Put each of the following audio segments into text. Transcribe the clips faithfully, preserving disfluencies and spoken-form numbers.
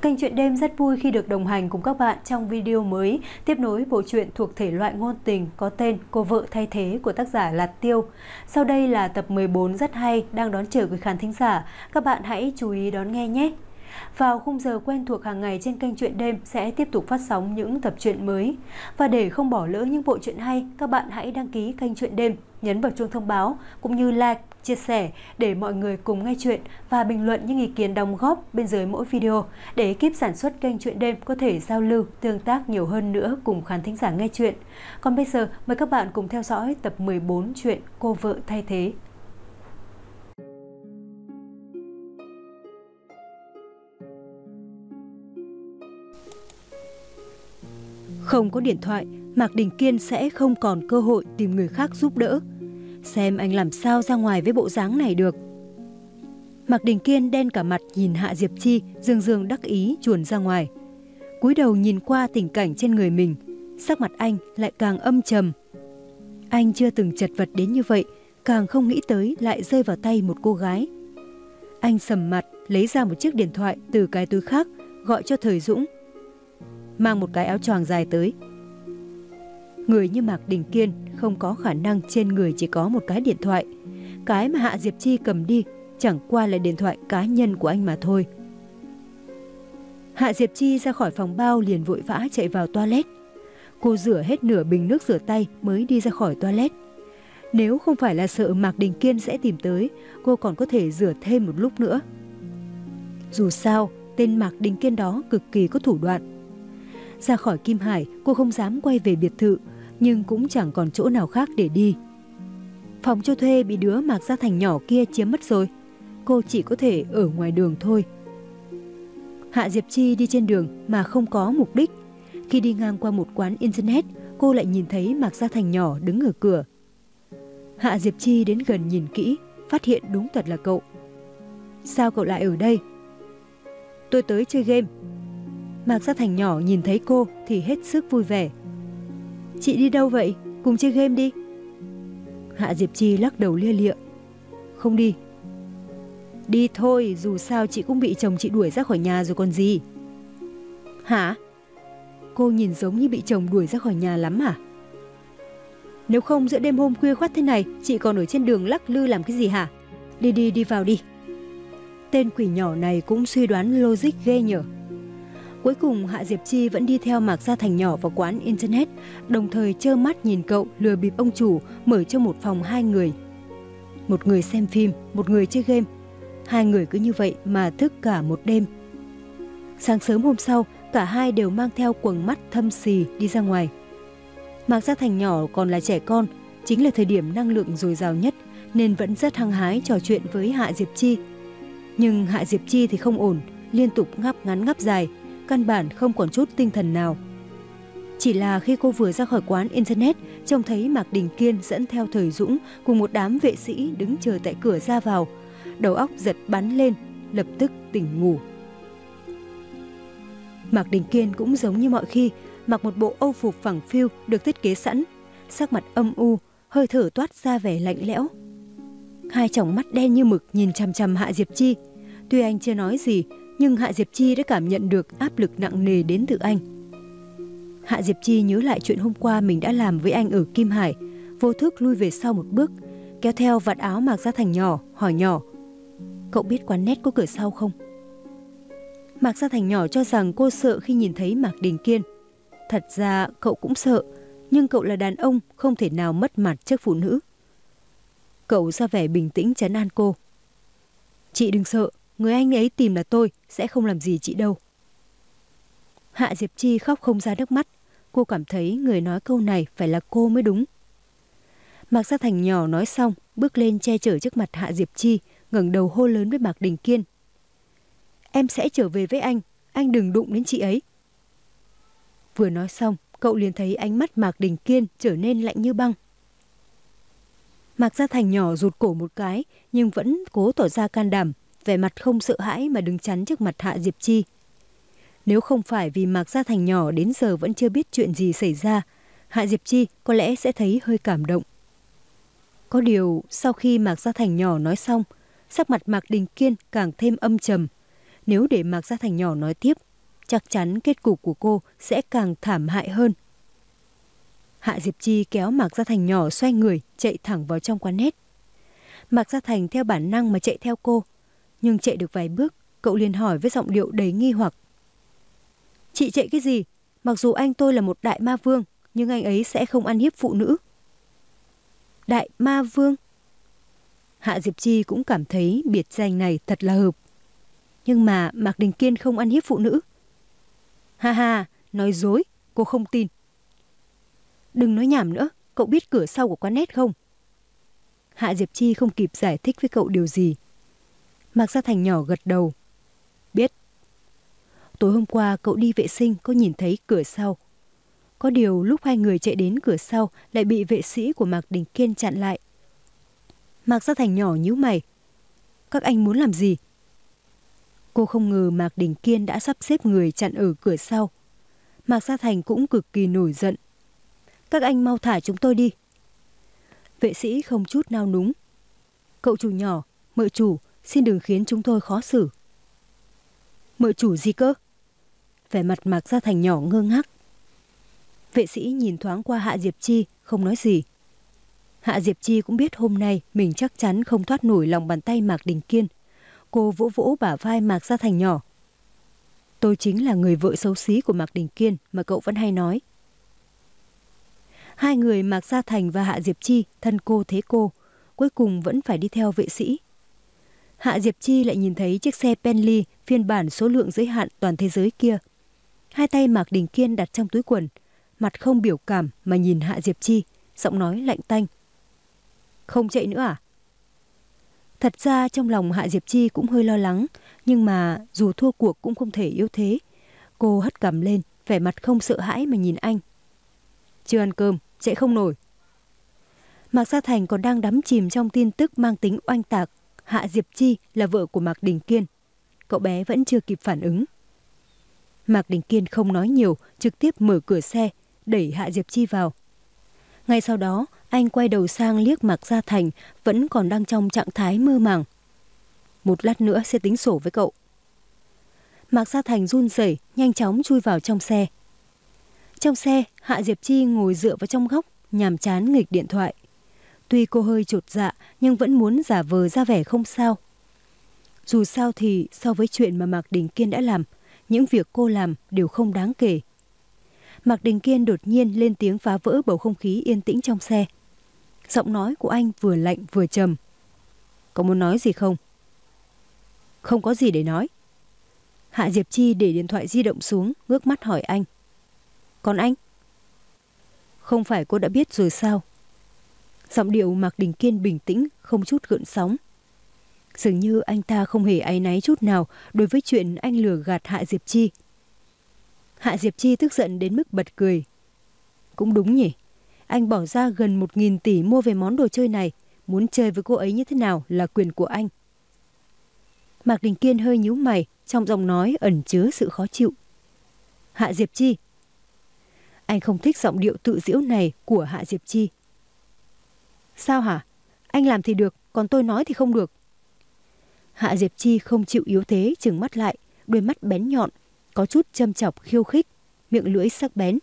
Kênh Truyện Đêm rất vui khi được đồng hành cùng các bạn trong video mới tiếp nối bộ truyện thuộc thể loại ngôn tình có tên Cô vợ thay thế của tác giả Lạt Tiêu. Sau đây là tập mười bốn rất hay đang đón chờ quý khán thính giả. Các bạn hãy chú ý đón nghe nhé. Vào khung giờ quen thuộc hàng ngày trên kênh Truyện Đêm sẽ tiếp tục phát sóng những tập truyện mới. Và để không bỏ lỡ những bộ truyện hay, các bạn hãy đăng ký kênh Truyện Đêm, nhấn vào chuông thông báo cũng như like, chia sẻ để mọi người cùng nghe chuyện và bình luận những ý kiến đóng góp bên dưới mỗi video để ekip sản xuất kênh Truyện Đêm có thể giao lưu, tương tác nhiều hơn nữa cùng khán thính giả nghe chuyện. Còn bây giờ mời các bạn cùng theo dõi tập mười bốn truyện Cô vợ thay thế. Không có điện thoại, Mạc Đình Kiên sẽ không còn cơ hội tìm người khác giúp đỡ. Xem anh làm sao ra ngoài với bộ dáng này được. Mạc Đình Kiên đen cả mặt nhìn Hạ Diệp Chi, dương dương đắc ý chuồn ra ngoài. Cúi đầu nhìn qua tình cảnh trên người mình, sắc mặt anh lại càng âm trầm. Anh chưa từng chật vật đến như vậy, càng không nghĩ tới lại rơi vào tay một cô gái. Anh sầm mặt, lấy ra một chiếc điện thoại từ cái túi khác, gọi cho Thời Dũng. Mang một cái áo choàng dài tới. Người như Mạc Đình Kiên không có khả năng trên người chỉ có một cái điện thoại. Cái mà Hạ Diệp Chi cầm đi chẳng qua là điện thoại cá nhân của anh mà thôi. Hạ Diệp Chi ra khỏi phòng bao liền vội vã chạy vào toilet. Cô rửa hết nửa bình nước rửa tay mới đi ra khỏi toilet. Nếu không phải là sợ Mạc Đình Kiên sẽ tìm tới, cô còn có thể rửa thêm một lúc nữa. Dù sao, tên Mạc Đình Kiên đó cực kỳ có thủ đoạn. Ra khỏi Kim Hải, cô không dám quay về biệt thự, nhưng cũng chẳng còn chỗ nào khác để đi. Phòng cho thuê bị đứa Mạc Gia Thành nhỏ kia chiếm mất rồi. Cô chỉ có thể ở ngoài đường thôi. Hạ Diệp Chi đi trên đường mà không có mục đích. Khi đi ngang qua một quán internet, cô lại nhìn thấy Mạc Gia Thành nhỏ đứng ở cửa. Hạ Diệp Chi đến gần nhìn kỹ, phát hiện đúng thật là cậu. Sao cậu lại ở đây? Tôi tới chơi game. Mạc Gia Thành nhỏ nhìn thấy cô thì hết sức vui vẻ. Chị đi đâu vậy? Cùng chơi game đi. Hạ Diệp Chi lắc đầu lia lịa. Không đi. Đi thôi, dù sao chị cũng bị chồng chị đuổi ra khỏi nhà rồi còn gì. Hả? Cô nhìn giống như bị chồng đuổi ra khỏi nhà lắm à? Nếu không giữa đêm hôm khuya khoắt thế này, chị còn ở trên đường lắc lư làm cái gì hả? Đi đi, đi vào đi. Tên quỷ nhỏ này cũng suy đoán logic ghê nhở. Cuối cùng Hạ Diệp Chi vẫn đi theo Mạc Gia Thành nhỏ vào quán internet, đồng thời trơ mắt nhìn cậu lừa bịp ông chủ mở cho một phòng hai người. Một người xem phim, một người chơi game. Hai người cứ như vậy mà thức cả một đêm. Sáng sớm hôm sau, cả hai đều mang theo quầng mắt thâm xì đi ra ngoài. Mạc Gia Thành nhỏ còn là trẻ con, chính là thời điểm năng lượng dồi dào nhất nên vẫn rất hăng hái trò chuyện với Hạ Diệp Chi. Nhưng Hạ Diệp Chi thì không ổn, liên tục ngáp ngắn ngáp dài, căn bản không còn chút tinh thần nào. Chỉ là khi cô vừa ra khỏi quán internet, trông thấy Mạc Đình Kiên dẫn theo Thời Dũng cùng một đám vệ sĩ đứng chờ tại cửa ra vào. Đầu óc giật bắn lên, lập tức tỉnh ngủ. Mạc Đình Kiên cũng giống như mọi khi, mặc một bộ âu phục phẳng phiu được thiết kế sẵn, sắc mặt âm u, hơi thở toát ra vẻ lạnh lẽo. Hai tròng mắt đen như mực nhìn chằm chằm Hạ Diệp Chi. Tuy anh chưa nói gì, nhưng Hạ Diệp Chi đã cảm nhận được áp lực nặng nề đến từ anh. Hạ Diệp Chi nhớ lại chuyện hôm qua mình đã làm với anh ở Kim Hải, vô thức lui về sau một bước, kéo theo vạt áo Mạc Gia Thành nhỏ, hỏi nhỏ. Cậu biết quán net có cửa sau không? Mạc Gia Thành nhỏ cho rằng cô sợ khi nhìn thấy Mạc Đình Kiên. Thật ra cậu cũng sợ, nhưng cậu là đàn ông không thể nào mất mặt trước phụ nữ. Cậu ra vẻ bình tĩnh trấn an cô. Chị đừng sợ, người anh ấy tìm là tôi, sẽ không làm gì chị đâu. Hạ Diệp Chi khóc không ra nước mắt. Cô cảm thấy người nói câu này phải là cô mới đúng. Mạc Gia Thành nhỏ nói xong, bước lên che chở trước mặt Hạ Diệp Chi, ngẩng đầu hô lớn với Mạc Đình Kiên. Em sẽ trở về với anh, anh đừng đụng đến chị ấy. Vừa nói xong, cậu liền thấy ánh mắt Mạc Đình Kiên trở nên lạnh như băng. Mạc Gia Thành nhỏ rụt cổ một cái, nhưng vẫn cố tỏ ra can đảm, vẻ mặt không sợ hãi mà đứng chắn trước mặt Hạ Diệp Chi. Nếu không phải vì Mạc Gia Thành nhỏ đến giờ vẫn chưa biết chuyện gì xảy ra, Hạ Diệp Chi có lẽ sẽ thấy hơi cảm động. Có điều, sau khi Mạc Gia Thành nhỏ nói xong, sắc mặt Mạc Đình Kiên càng thêm âm trầm. Nếu để Mạc Gia Thành nhỏ nói tiếp, chắc chắn kết cục của cô sẽ càng thảm hại hơn. Hạ Diệp Chi kéo Mạc Gia Thành nhỏ xoay người, chạy thẳng vào trong quán net. Mạc Gia Thành theo bản năng mà chạy theo cô, nhưng chạy được vài bước, cậu liền hỏi với giọng điệu đầy nghi hoặc. Chị chạy cái gì? Mặc dù anh tôi là một đại ma vương, nhưng anh ấy sẽ không ăn hiếp phụ nữ. Đại ma vương? Hạ Diệp Chi cũng cảm thấy biệt danh này thật là hợp. Nhưng mà Mạc Đình Kiên không ăn hiếp phụ nữ. Ha ha, nói dối, cô không tin. Đừng nói nhảm nữa, cậu biết cửa sau của quán net không? Hạ Diệp Chi không kịp giải thích với cậu điều gì. Mạc Gia Thành nhỏ gật đầu. Biết. Tối hôm qua cậu đi vệ sinh có nhìn thấy cửa sau. Có điều lúc hai người chạy đến cửa sau lại bị vệ sĩ của Mạc Đình Kiên chặn lại. Mạc Gia Thành nhỏ nhíu mày. Các anh muốn làm gì? Cô không ngờ Mạc Đình Kiên đã sắp xếp người chặn ở cửa sau. Mạc Gia Thành cũng cực kỳ nổi giận. Các anh mau thả chúng tôi đi. Vệ sĩ không chút nao núng. Cậu chủ nhỏ, mợ chủ, xin đừng khiến chúng tôi khó xử. Mợ chủ gì cơ? Vẻ mặt Mạc Gia Thành nhỏ ngơ ngác. Vệ sĩ nhìn thoáng qua Hạ Diệp Chi, không nói gì. Hạ Diệp Chi cũng biết hôm nay mình chắc chắn không thoát nổi lòng bàn tay Mạc Đình Kiên. Cô vỗ vỗ bả vai Mạc Gia Thành nhỏ. Tôi chính là người vợ xấu xí của Mạc Đình Kiên mà cậu vẫn hay nói. Hai người Mạc Gia Thành và Hạ Diệp Chi thân cô thế cô, cuối cùng vẫn phải đi theo vệ sĩ. Hạ Diệp Chi lại nhìn thấy chiếc xe Bentley phiên bản số lượng giới hạn toàn thế giới kia. Hai tay Mạc Đình Kiên đặt trong túi quần, mặt không biểu cảm mà nhìn Hạ Diệp Chi, giọng nói lạnh tanh. Không chạy nữa à? Thật ra trong lòng Hạ Diệp Chi cũng hơi lo lắng, nhưng mà dù thua cuộc cũng không thể yếu thế. Cô hất cằm lên, vẻ mặt không sợ hãi mà nhìn anh. Chưa ăn cơm, chạy không nổi. Mạc Gia Thành còn đang đắm chìm trong tin tức mang tính oanh tạc. Hạ Diệp Chi là vợ của Mạc Đình Kiên. Cậu bé vẫn chưa kịp phản ứng. Mạc Đình Kiên không nói nhiều, trực tiếp mở cửa xe, đẩy Hạ Diệp Chi vào. Ngay sau đó, anh quay đầu sang liếc Mạc Gia Thành vẫn còn đang trong trạng thái mơ màng. Một lát nữa sẽ tính sổ với cậu. Mạc Gia Thành run rẩy, nhanh chóng chui vào trong xe. Trong xe, Hạ Diệp Chi ngồi dựa vào trong góc, nhàm chán nghịch điện thoại. Tuy cô hơi chột dạ, nhưng vẫn muốn giả vờ ra vẻ không sao. Dù sao thì so với chuyện mà Mạc Đình Kiên đã làm, những việc cô làm đều không đáng kể. Mạc Đình Kiên đột nhiên lên tiếng phá vỡ bầu không khí yên tĩnh trong xe. Giọng nói của anh vừa lạnh vừa trầm. Có muốn nói gì không? Không có gì để nói. Hạ Diệp Chi để điện thoại di động xuống, ngước mắt hỏi anh. Còn anh? Không phải cô đã biết rồi sao? Giọng điệu Mạc Đình Kiên bình tĩnh, không chút gợn sóng. Dường như anh ta không hề áy náy chút nào đối với chuyện anh lừa gạt Hạ Diệp Chi. Hạ Diệp Chi tức giận đến mức bật cười. Cũng đúng nhỉ, anh bỏ ra gần một nghìn tỷ mua về món đồ chơi này, muốn chơi với cô ấy như thế nào là quyền của anh. Mạc Đình Kiên hơi nhíu mày, trong giọng nói ẩn chứa sự khó chịu. Hạ Diệp Chi. Anh không thích giọng điệu tự giễu này của Hạ Diệp Chi. Sao hả? Anh làm thì được, còn tôi nói thì không được. Hạ Diệp Chi không chịu yếu thế, trừng mắt lại, đôi mắt bén nhọn, có chút châm chọc khiêu khích, miệng lưỡi sắc bén.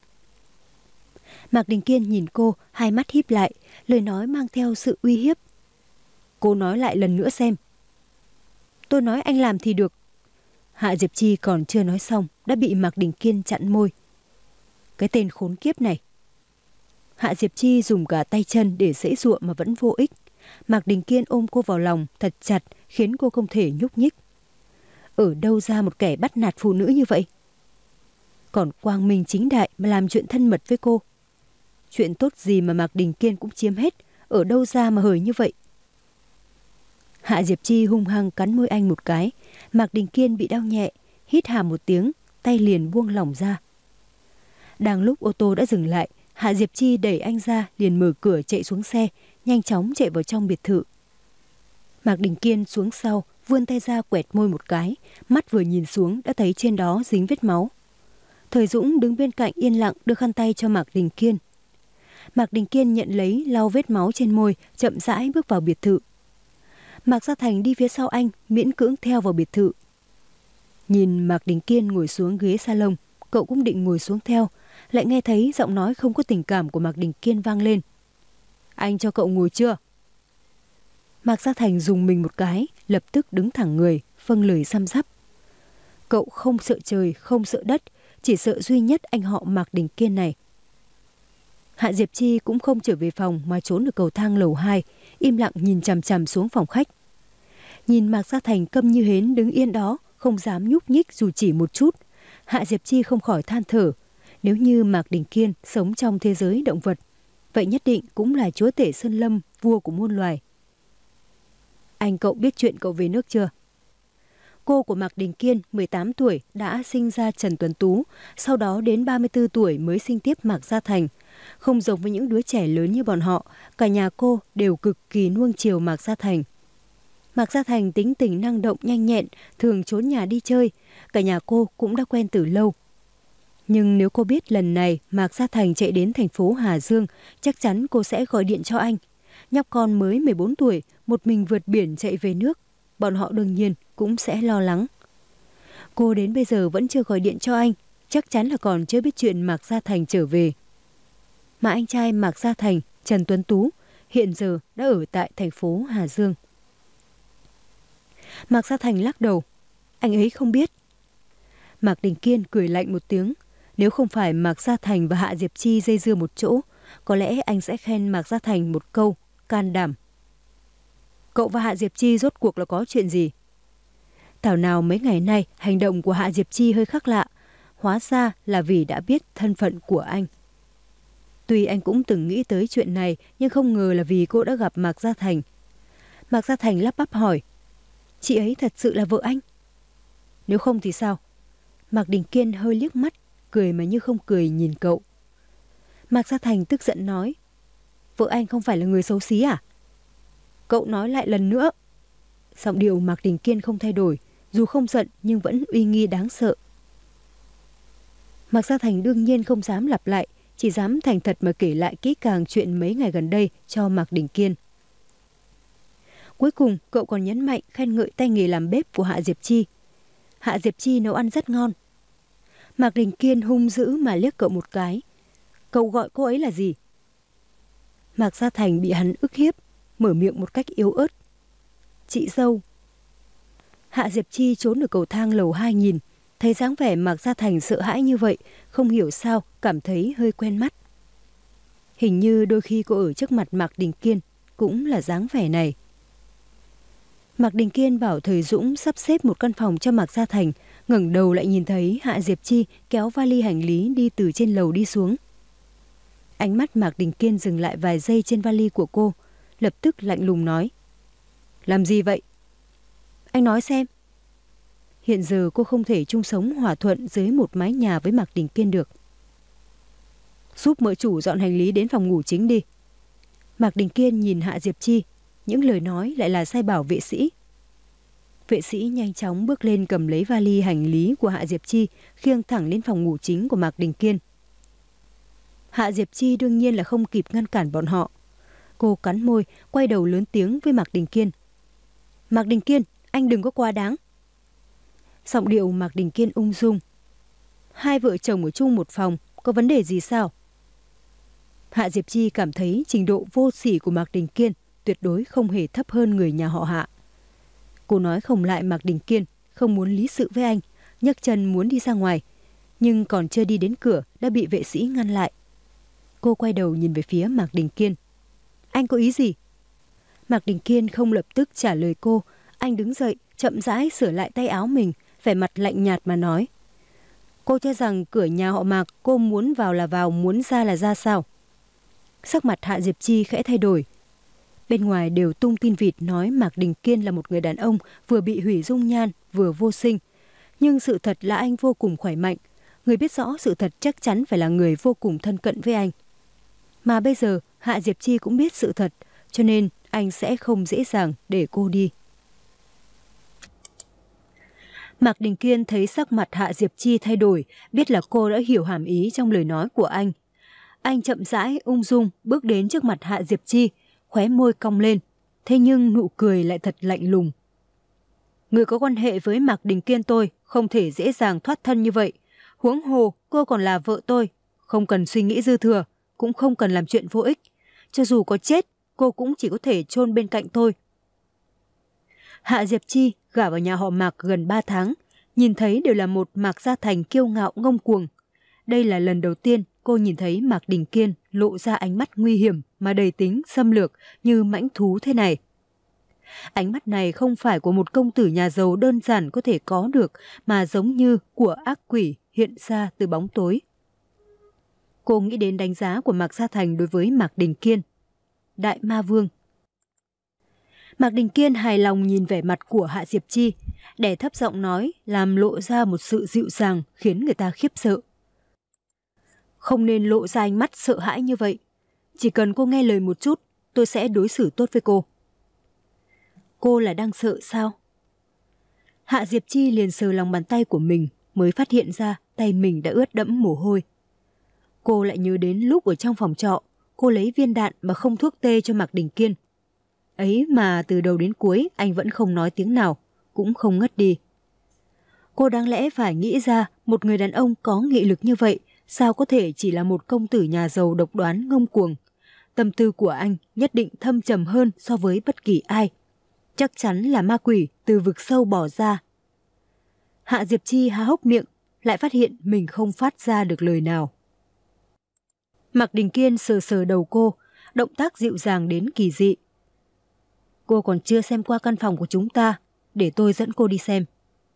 Mạc Đình Kiên nhìn cô, hai mắt híp lại, lời nói mang theo sự uy hiếp. Cô nói lại lần nữa xem. Tôi nói anh làm thì được. Hạ Diệp Chi còn chưa nói xong, đã bị Mạc Đình Kiên chặn môi. Cái tên khốn kiếp này. Hạ Diệp Chi dùng cả tay chân để giãy giụa mà vẫn vô ích. Mạc Đình Kiên ôm cô vào lòng thật chặt, khiến cô không thể nhúc nhích. Ở đâu ra một kẻ bắt nạt phụ nữ như vậy? Còn quang minh chính đại mà làm chuyện thân mật với cô. Chuyện tốt gì mà Mạc Đình Kiên cũng chiếm hết, ở đâu ra mà hời như vậy? Hạ Diệp Chi hung hăng cắn môi anh một cái. Mạc Đình Kiên bị đau nhẹ, hít hà một tiếng, tay liền buông lỏng ra. Đang lúc ô tô đã dừng lại, Hạ Diệp Chi đẩy anh ra, liền mở cửa chạy xuống xe, nhanh chóng chạy vào trong biệt thự. Mạc Đình Kiên xuống sau, vươn tay ra quẹt môi một cái, mắt vừa nhìn xuống đã thấy trên đó dính vết máu. Thời Dũng đứng bên cạnh yên lặng đưa khăn tay cho Mạc Đình Kiên. Mạc Đình Kiên nhận lấy, lau vết máu trên môi, chậm rãi bước vào biệt thự. Mạc Gia Thành đi phía sau anh, miễn cưỡng theo vào biệt thự. Nhìn Mạc Đình Kiên ngồi xuống ghế salon, cậu cũng định ngồi xuống theo, lại nghe thấy giọng nói không có tình cảm của Mạc Đình Kiên vang lên. Anh cho cậu ngồi chưa? Mạc Gia Thành dùng mình một cái, lập tức đứng thẳng người, vâng lời răm rắp. Cậu không sợ trời, không sợ đất, chỉ sợ duy nhất anh họ Mạc Đình Kiên này. Hạ Diệp Chi cũng không trở về phòng mà trốn ở cầu thang lầu hai, im lặng nhìn chằm chằm xuống phòng khách. Nhìn Mạc Gia Thành câm như hến đứng yên đó, không dám nhúc nhích dù chỉ một chút, Hạ Diệp Chi không khỏi than thở. Nếu như Mạc Đình Kiên sống trong thế giới động vật, vậy nhất định cũng là chúa tể sơn lâm, vua của muôn loài. Anh cậu biết chuyện cậu về nước chưa? Cô của Mạc Đình Kiên, mười tám tuổi, đã sinh ra Trần Tuấn Tú, sau đó đến ba mươi tư tuổi mới sinh tiếp Mạc Gia Thành. Không giống với những đứa trẻ lớn như bọn họ, cả nhà cô đều cực kỳ nuông chiều Mạc Gia Thành. Mạc Gia Thành tính tình năng động nhanh nhẹn, thường trốn nhà đi chơi, cả nhà cô cũng đã quen từ lâu. Nhưng nếu cô biết lần này Mạc Gia Thành chạy đến thành phố Hà Dương, chắc chắn cô sẽ gọi điện cho anh. Nhóc con mới mười bốn tuổi, một mình vượt biển chạy về nước, bọn họ đương nhiên cũng sẽ lo lắng. Cô đến bây giờ vẫn chưa gọi điện cho anh, chắc chắn là còn chưa biết chuyện Mạc Gia Thành trở về. Mà anh trai Mạc Gia Thành, Trần Tuấn Tú, hiện giờ đã ở tại thành phố Hà Dương. Mạc Gia Thành lắc đầu, anh ấy không biết. Mạc Đình Kiên cười lạnh một tiếng, nếu không phải Mạc Gia Thành và Hạ Diệp Chi dây dưa một chỗ, có lẽ anh sẽ khen Mạc Gia Thành một câu, can đảm. Cậu và Hạ Diệp Chi rốt cuộc là có chuyện gì? Thảo nào mấy ngày nay hành động của Hạ Diệp Chi hơi khác lạ, hóa ra là vì đã biết thân phận của anh. Tuy anh cũng từng nghĩ tới chuyện này, nhưng không ngờ là vì cô đã gặp Mạc Gia Thành. Mạc Gia Thành lắp bắp hỏi, chị ấy thật sự là vợ anh? Nếu không thì sao? Mạc Đình Kiên hơi liếc mắt, cười mà như không cười nhìn cậu. Mạc Gia Thành tức giận nói, vợ anh không phải là người xấu xí à? Cậu nói lại lần nữa. Giọng điệu Mạc Đình Kiên không thay đổi, dù không giận nhưng vẫn uy nghi đáng sợ. Mạc Gia Thành đương nhiên không dám lặp lại, chỉ dám thành thật mà kể lại kỹ càng chuyện mấy ngày gần đây cho Mạc Đình Kiên. Cuối cùng cậu còn nhấn mạnh khen ngợi tay nghề làm bếp của Hạ Diệp Chi. Hạ Diệp Chi nấu ăn rất ngon. Mạc Đình Kiên hung dữ mà liếc cậu một cái. Cậu gọi cô ấy là gì? Mạc Gia Thành bị hắn ức hiếp, mở miệng một cách yếu ớt. Chị dâu. Hạ Diệp Chi trốn ở cầu thang lầu hai nhìn, thấy dáng vẻ Mạc Gia Thành sợ hãi như vậy, không hiểu sao cảm thấy hơi quen mắt. Hình như đôi khi cô ở trước mặt Mạc Đình Kiên cũng là dáng vẻ này. Mạc Đình Kiên bảo Thời Dũng sắp xếp một căn phòng cho Mạc Gia Thành, ngẩng đầu lại nhìn thấy Hạ Diệp Chi kéo vali hành lý đi từ trên lầu đi xuống. Ánh mắt Mạc Đình Kiên dừng lại vài giây trên vali của cô, lập tức lạnh lùng nói. Làm gì vậy? Anh nói xem. Hiện giờ cô không thể chung sống hòa thuận dưới một mái nhà với Mạc Đình Kiên được. Giúp mợ chủ dọn hành lý đến phòng ngủ chính đi. Mạc Đình Kiên nhìn Hạ Diệp Chi, những lời nói lại là sai bảo vệ sĩ. Vệ sĩ nhanh chóng bước lên cầm lấy vali hành lý của Hạ Diệp Chi, khiêng thẳng lên phòng ngủ chính của Mạc Đình Kiên. Hạ Diệp Chi đương nhiên là không kịp ngăn cản bọn họ. Cô cắn môi, quay đầu lớn tiếng với Mạc Đình Kiên. Mạc Đình Kiên, anh đừng có quá đáng. Giọng điệu Mạc Đình Kiên ung dung. Hai vợ chồng ở chung một phòng, có vấn đề gì sao? Hạ Diệp Chi cảm thấy trình độ vô sỉ của Mạc Đình Kiên tuyệt đối không hề thấp hơn người nhà họ Hạ. Cô nói không lại Mạc Đình Kiên, không muốn lý sự với anh, nhấc chân muốn đi ra ngoài, nhưng còn chưa đi đến cửa đã bị vệ sĩ ngăn lại. Cô quay đầu nhìn về phía Mạc Đình Kiên. Anh có ý gì? Mạc Đình Kiên không lập tức trả lời cô, anh đứng dậy, chậm rãi sửa lại tay áo mình, vẻ mặt lạnh nhạt mà nói. Cô cho rằng cửa nhà họ Mạc cô muốn vào là vào, muốn ra là ra sao? Sắc mặt Hạ Diệp Chi khẽ thay đổi. Bên ngoài đều tung tin vịt nói Mạc Đình Kiên là một người đàn ông vừa bị hủy dung nhan, vừa vô sinh. Nhưng sự thật là anh vô cùng khỏe mạnh. Người biết rõ sự thật chắc chắn phải là người vô cùng thân cận với anh. Mà bây giờ Hạ Diệp Chi cũng biết sự thật, cho nên anh sẽ không dễ dàng để cô đi. Mạc Đình Kiên thấy sắc mặt Hạ Diệp Chi thay đổi, biết là cô đã hiểu hàm ý trong lời nói của anh. Anh chậm rãi, ung dung bước đến trước mặt Hạ Diệp Chi, khóe môi cong lên, thế nhưng nụ cười lại thật lạnh lùng. Người có quan hệ với Mạc Đình Kiên tôi không thể dễ dàng thoát thân như vậy. Huống hồ cô còn là vợ tôi, không cần suy nghĩ dư thừa, cũng không cần làm chuyện vô ích. Cho dù có chết, cô cũng chỉ có thể chôn bên cạnh tôi. Hạ Diệp Chi gả vào nhà họ Mạc gần ba tháng, nhìn thấy đều là một Mạc Gia Thành kiêu ngạo ngông cuồng. Đây là lần đầu tiên cô nhìn thấy Mạc Đình Kiên lộ ra ánh mắt nguy hiểm mà đầy tính xâm lược như mãnh thú thế này. Ánh mắt này không phải của một công tử nhà giàu đơn giản có thể có được, mà giống như của ác quỷ hiện ra từ bóng tối. Cô nghĩ đến đánh giá của Mạc Gia Thành đối với Mạc Đình Kiên. Đại ma vương. Mạc Đình Kiên hài lòng nhìn vẻ mặt của Hạ Diệp Chi, đè thấp giọng nói, làm lộ ra một sự dịu dàng khiến người ta khiếp sợ. Không nên lộ ra ánh mắt sợ hãi như vậy. Chỉ cần cô nghe lời một chút, tôi sẽ đối xử tốt với cô. Cô là đang sợ sao? Hạ Diệp Chi liền sờ lòng bàn tay của mình, mới phát hiện ra tay mình đã ướt đẫm mồ hôi. Cô lại nhớ đến lúc ở trong phòng trọ, cô lấy viên đạn mà không thuốc tê cho Mạc Đình Kiên. Ấy mà từ đầu đến cuối anh vẫn không nói tiếng nào, cũng không ngất đi. Cô đáng lẽ phải nghĩ ra một người đàn ông có nghị lực như vậy, sao có thể chỉ là một công tử nhà giàu độc đoán ngông cuồng. Tâm tư của anh nhất định thâm trầm hơn so với bất kỳ ai. Chắc chắn là ma quỷ từ vực sâu bỏ ra. Hạ Diệp Chi há hốc miệng, lại phát hiện mình không phát ra được lời nào. Mạc Đình Kiên sờ sờ đầu cô, động tác dịu dàng đến kỳ dị. Cô còn chưa xem qua căn phòng của chúng ta, để tôi dẫn cô đi xem.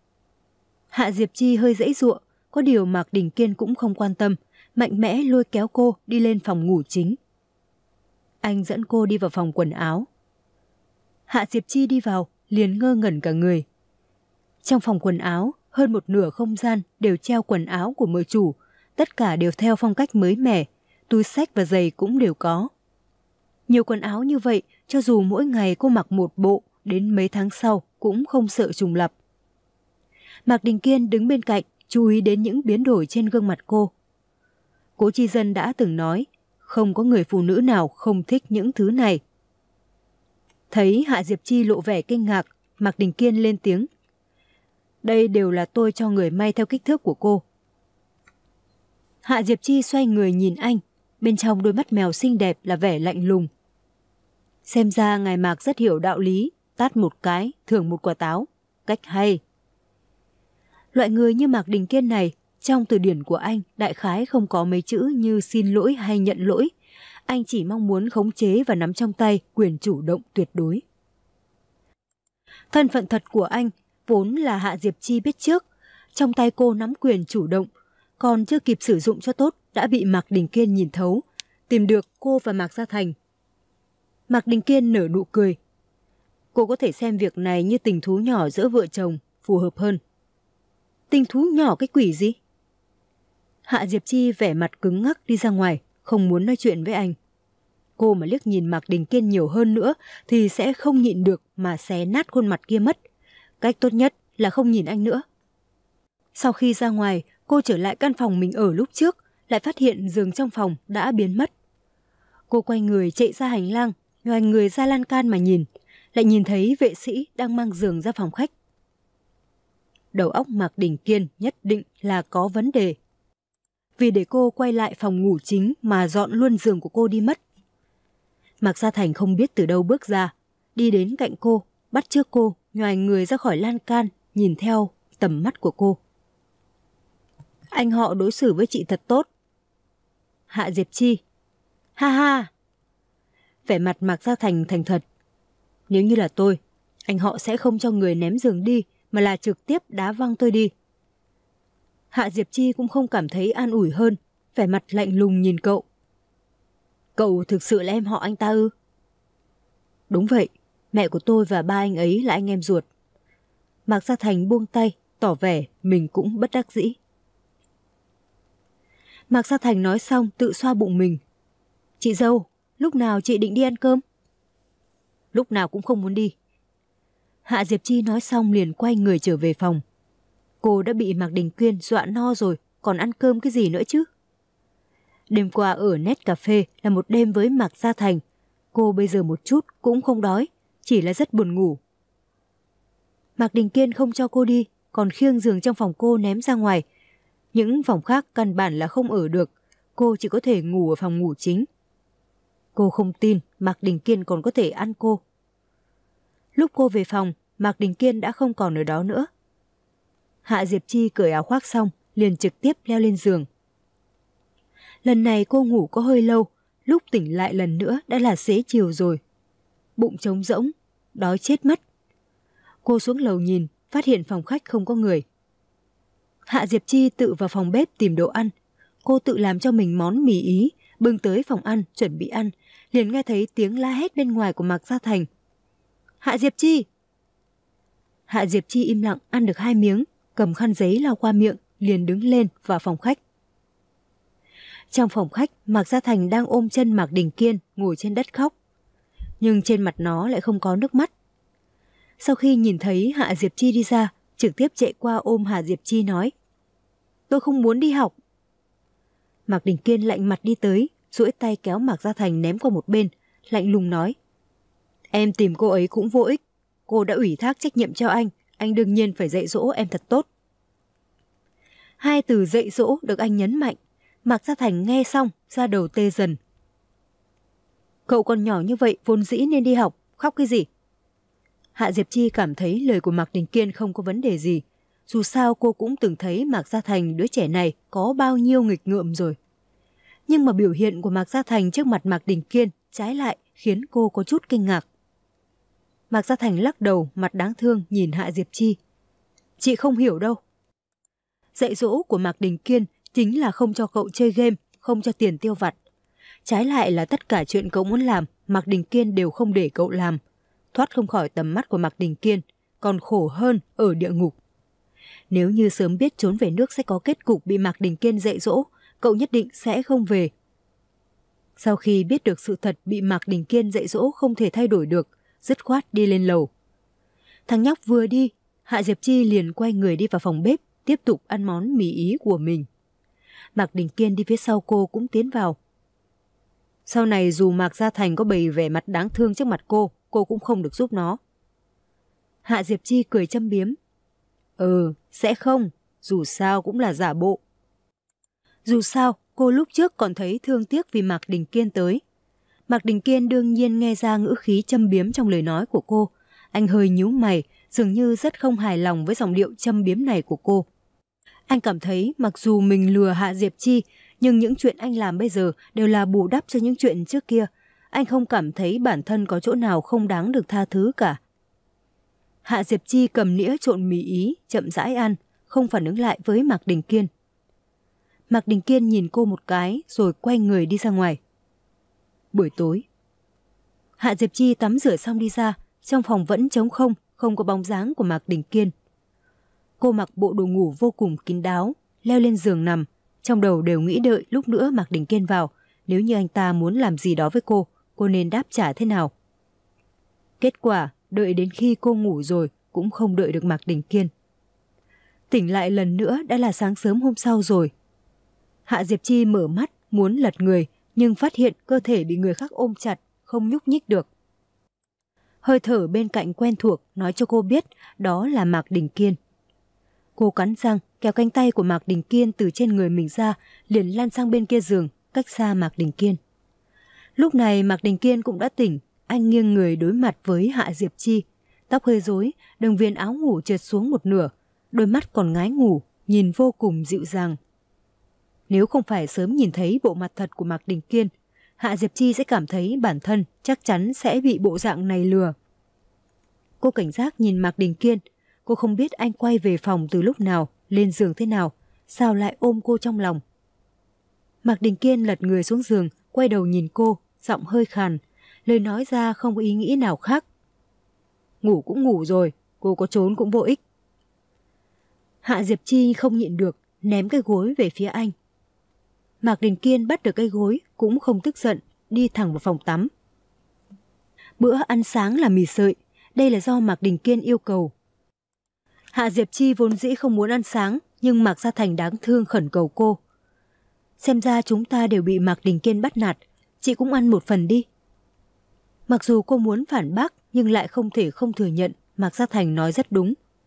Hạ Diệp Chi hơi giãy giụa, có điều Mạc Đình Kiên cũng không quan tâm, mạnh mẽ lôi kéo cô đi lên phòng ngủ chính. Anh dẫn cô đi vào phòng quần áo. Hạ Diệp Chi đi vào, liền ngơ ngẩn cả người. Trong phòng quần áo, hơn một nửa không gian đều treo quần áo của mợ chủ, tất cả đều theo phong cách mới mẻ, túi xách và giày cũng đều có. Nhiều quần áo như vậy, cho dù mỗi ngày cô mặc một bộ, đến mấy tháng sau cũng không sợ trùng lặp. Mạc Đình Kiên đứng bên cạnh, chú ý đến những biến đổi trên gương mặt cô. Cố Chi Dân đã từng nói, không có người phụ nữ nào không thích những thứ này. Thấy Hạ Diệp Chi lộ vẻ kinh ngạc, Mạc Đình Kiên lên tiếng. Đây đều là tôi cho người may theo kích thước của cô. Hạ Diệp Chi xoay người nhìn anh, bên trong đôi mắt mèo xinh đẹp là vẻ lạnh lùng. Xem ra ngài Mạc rất hiểu đạo lý, tát một cái, thưởng một quả táo. Cách hay. Loại người như Mạc Đình Kiên này, trong từ điển của anh đại khái không có mấy chữ như xin lỗi hay nhận lỗi. Anh chỉ mong muốn khống chế và nắm trong tay quyền chủ động tuyệt đối. Thân phận thật của anh vốn là Hạ Diệp Chi biết trước. Trong tay cô nắm quyền chủ động, còn chưa kịp sử dụng cho tốt đã bị Mạc Đình Kiên nhìn thấu, tìm được cô và Mạc Gia Thành. Mạc Đình Kiên nở nụ cười. Cô có thể xem việc này như tình thú nhỏ giữa vợ chồng, phù hợp hơn. Tình thú nhỏ cái quỷ gì? Hạ Diệp Chi vẻ mặt cứng ngắc đi ra ngoài, không muốn nói chuyện với anh. Cô mà liếc nhìn Mạc Đình Kiên nhiều hơn nữa thì sẽ không nhịn được mà xé nát khuôn mặt kia mất. Cách tốt nhất là không nhìn anh nữa. Sau khi ra ngoài, cô trở lại căn phòng mình ở lúc trước, lại phát hiện giường trong phòng đã biến mất. Cô quay người chạy ra hành lang, nhoành người ra lan can mà nhìn, lại nhìn thấy vệ sĩ đang mang giường ra phòng khách. Đầu óc Mạc Đình Kiên nhất định là có vấn đề. Vì để cô quay lại phòng ngủ chính mà dọn luôn giường của cô đi mất. Mạc Gia Thành không biết từ đâu bước ra, đi đến cạnh cô, bắt chước cô, nhoành người ra khỏi lan can, nhìn theo tầm mắt của cô. Anh họ đối xử với chị thật tốt. Hạ Diệp Chi. Ha ha. Vẻ mặt Mạc Gia Thành thành thật. Nếu như là tôi, anh họ sẽ không cho người ném giường đi, mà là trực tiếp đá văng tôi đi. Hạ Diệp Chi cũng không cảm thấy an ủi hơn, vẻ mặt lạnh lùng nhìn cậu. Cậu thực sự là em họ anh ta ư? Đúng vậy, mẹ của tôi và ba anh ấy là anh em ruột. Mạc Gia Thành buông tay, tỏ vẻ mình cũng bất đắc dĩ. Mạc Gia Thành nói xong tự xoa bụng mình. Chị dâu, lúc nào chị định đi ăn cơm? Lúc nào cũng không muốn đi. Hạ Diệp Chi nói xong liền quay người trở về phòng. Cô đã bị Mạc Đình Kiên dọa no rồi, còn ăn cơm cái gì nữa chứ? Đêm qua ở Nét Cà Phê là một đêm với Mạc Gia Thành. Cô bây giờ một chút cũng không đói, chỉ là rất buồn ngủ. Mạc Đình Kiên không cho cô đi, còn khiêng giường trong phòng cô ném ra ngoài. Những phòng khác căn bản là không ở được, cô chỉ có thể ngủ ở phòng ngủ chính. Cô không tin Mạc Đình Kiên còn có thể ăn cô. Lúc cô về phòng, Mạc Đình Kiên đã không còn ở đó nữa. Hạ Diệp Chi cởi áo khoác xong, liền trực tiếp leo lên giường. Lần này cô ngủ có hơi lâu, lúc tỉnh lại lần nữa đã là xế chiều rồi. Bụng trống rỗng, đói chết mất. Cô xuống lầu nhìn, phát hiện phòng khách không có người. Hạ Diệp Chi tự vào phòng bếp tìm đồ ăn. Cô tự làm cho mình món mì Ý, bưng tới phòng ăn, chuẩn bị ăn. Liền nghe thấy tiếng la hét bên ngoài của Mạc Gia Thành. Hạ Diệp Chi! Hạ Diệp Chi im lặng ăn được hai miếng, cầm khăn giấy lau qua miệng, liền đứng lên vào phòng khách. Trong phòng khách, Mạc Gia Thành đang ôm chân Mạc Đình Kiên ngồi trên đất khóc. Nhưng trên mặt nó lại không có nước mắt. Sau khi nhìn thấy Hạ Diệp Chi đi ra, trực tiếp chạy qua ôm Hạ Diệp Chi nói: Tôi không muốn đi học. Mạc Đình Kiên lạnh mặt đi tới, duỗi tay kéo Mạc Gia Thành ném qua một bên, lạnh lùng nói: Em tìm cô ấy cũng vô ích. Cô đã ủy thác trách nhiệm cho anh, anh đương nhiên phải dạy dỗ em thật tốt. Hai từ dạy dỗ được anh nhấn mạnh. Mạc Gia Thành nghe xong, da đầu tê dần. Cậu còn nhỏ như vậy vốn dĩ nên đi học, khóc cái gì? Hạ Diệp Chi cảm thấy lời của Mạc Đình Kiên không có vấn đề gì. Dù sao cô cũng từng thấy Mạc Gia Thành đứa trẻ này có bao nhiêu nghịch ngợm rồi. Nhưng mà biểu hiện của Mạc Gia Thành trước mặt Mạc Đình Kiên trái lại khiến cô có chút kinh ngạc. Mạc Gia Thành lắc đầu, mặt đáng thương nhìn Hạ Diệp Chi. Chị không hiểu đâu. Dạy dỗ của Mạc Đình Kiên chính là không cho cậu chơi game, không cho tiền tiêu vặt. Trái lại là tất cả chuyện cậu muốn làm, Mạc Đình Kiên đều không để cậu làm. Thoát không khỏi tầm mắt của Mạc Đình Kiên, còn khổ hơn ở địa ngục. Nếu như sớm biết trốn về nước sẽ có kết cục bị Mạc Đình Kiên dạy dỗ, cậu nhất định sẽ không về. Sau khi biết được sự thật bị Mạc Đình Kiên dạy dỗ không thể thay đổi được, dứt khoát đi lên lầu. Thằng nhóc vừa đi, Hạ Diệp Chi liền quay người đi vào phòng bếp, tiếp tục ăn món mì Ý của mình. Mạc Đình Kiên đi phía sau cô cũng tiến vào. Sau này dù Mạc Gia Thành có bày vẻ mặt đáng thương trước mặt cô, cô cũng không được giúp nó. Hạ Diệp Chi cười châm biếm. Ừ, sẽ không, dù sao cũng là giả bộ. Dù sao, cô lúc trước còn thấy thương tiếc vì Mạc Đình Kiên tới. Mạc Đình Kiên đương nhiên nghe ra ngữ khí châm biếm trong lời nói của cô. Anh hơi nhíu mày, dường như rất không hài lòng với giọng điệu châm biếm này của cô. Anh cảm thấy mặc dù mình lừa Hạ Diệp Chi, nhưng những chuyện anh làm bây giờ đều là bù đắp cho những chuyện trước kia. Anh không cảm thấy bản thân có chỗ nào không đáng được tha thứ cả. Hạ Diệp Chi cầm nĩa trộn mì Ý, chậm rãi ăn, không phản ứng lại với Mạc Đình Kiên. Mạc Đình Kiên nhìn cô một cái rồi quay người đi ra ngoài. Buổi tối, Hạ Diệp Chi tắm rửa xong đi ra, trong phòng vẫn trống không, không có bóng dáng của Mạc Đình Kiên. Cô mặc bộ đồ ngủ vô cùng kín đáo, leo lên giường nằm, trong đầu đều nghĩ đợi lúc nữa Mạc Đình Kiên vào, nếu như anh ta muốn làm gì đó với cô, cô nên đáp trả thế nào. Kết quả, đợi đến khi cô ngủ rồi, cũng không đợi được Mạc Đình Kiên. Tỉnh lại lần nữa đã là sáng sớm hôm sau rồi. Hạ Diệp Chi mở mắt, muốn lật người, nhưng phát hiện cơ thể bị người khác ôm chặt, không nhúc nhích được. Hơi thở bên cạnh quen thuộc nói cho cô biết đó là Mạc Đình Kiên. Cô cắn răng, kéo cánh tay của Mạc Đình Kiên từ trên người mình ra, liền lan sang bên kia giường, cách xa Mạc Đình Kiên. Lúc này Mạc Đình Kiên cũng đã tỉnh, anh nghiêng người đối mặt với Hạ Diệp Chi. Tóc hơi rối, đường viền áo ngủ trượt xuống một nửa, đôi mắt còn ngái ngủ, nhìn vô cùng dịu dàng. Nếu không phải sớm nhìn thấy bộ mặt thật của Mạc Đình Kiên, Hạ Diệp Chi sẽ cảm thấy bản thân chắc chắn sẽ bị bộ dạng này lừa. Cô cảnh giác nhìn Mạc Đình Kiên, cô không biết anh quay về phòng từ lúc nào, lên giường thế nào, sao lại ôm cô trong lòng. Mạc Đình Kiên lật người xuống giường, quay đầu nhìn cô, giọng hơi khàn, lời nói ra không có ý nghĩ nào khác. Ngủ cũng ngủ rồi, cô có trốn cũng vô ích. Hạ Diệp Chi không nhịn được, ném cái gối về phía anh. Mạc Đình Kiên bắt được cái gối, cũng không tức giận, đi thẳng vào phòng tắm. Bữa ăn sáng là mì sợi, đây là do Mạc Đình Kiên yêu cầu. Hạ Diệp Chi vốn dĩ không muốn ăn sáng, nhưng Mạc Gia Thành đáng thương khẩn cầu cô. Xem ra chúng ta đều bị Mạc Đình Kiên bắt nạt, chị cũng ăn một phần đi. Mặc dù cô muốn phản bác, nhưng lại không thể không thừa nhận Mạc Gia Thành nói rất đúng,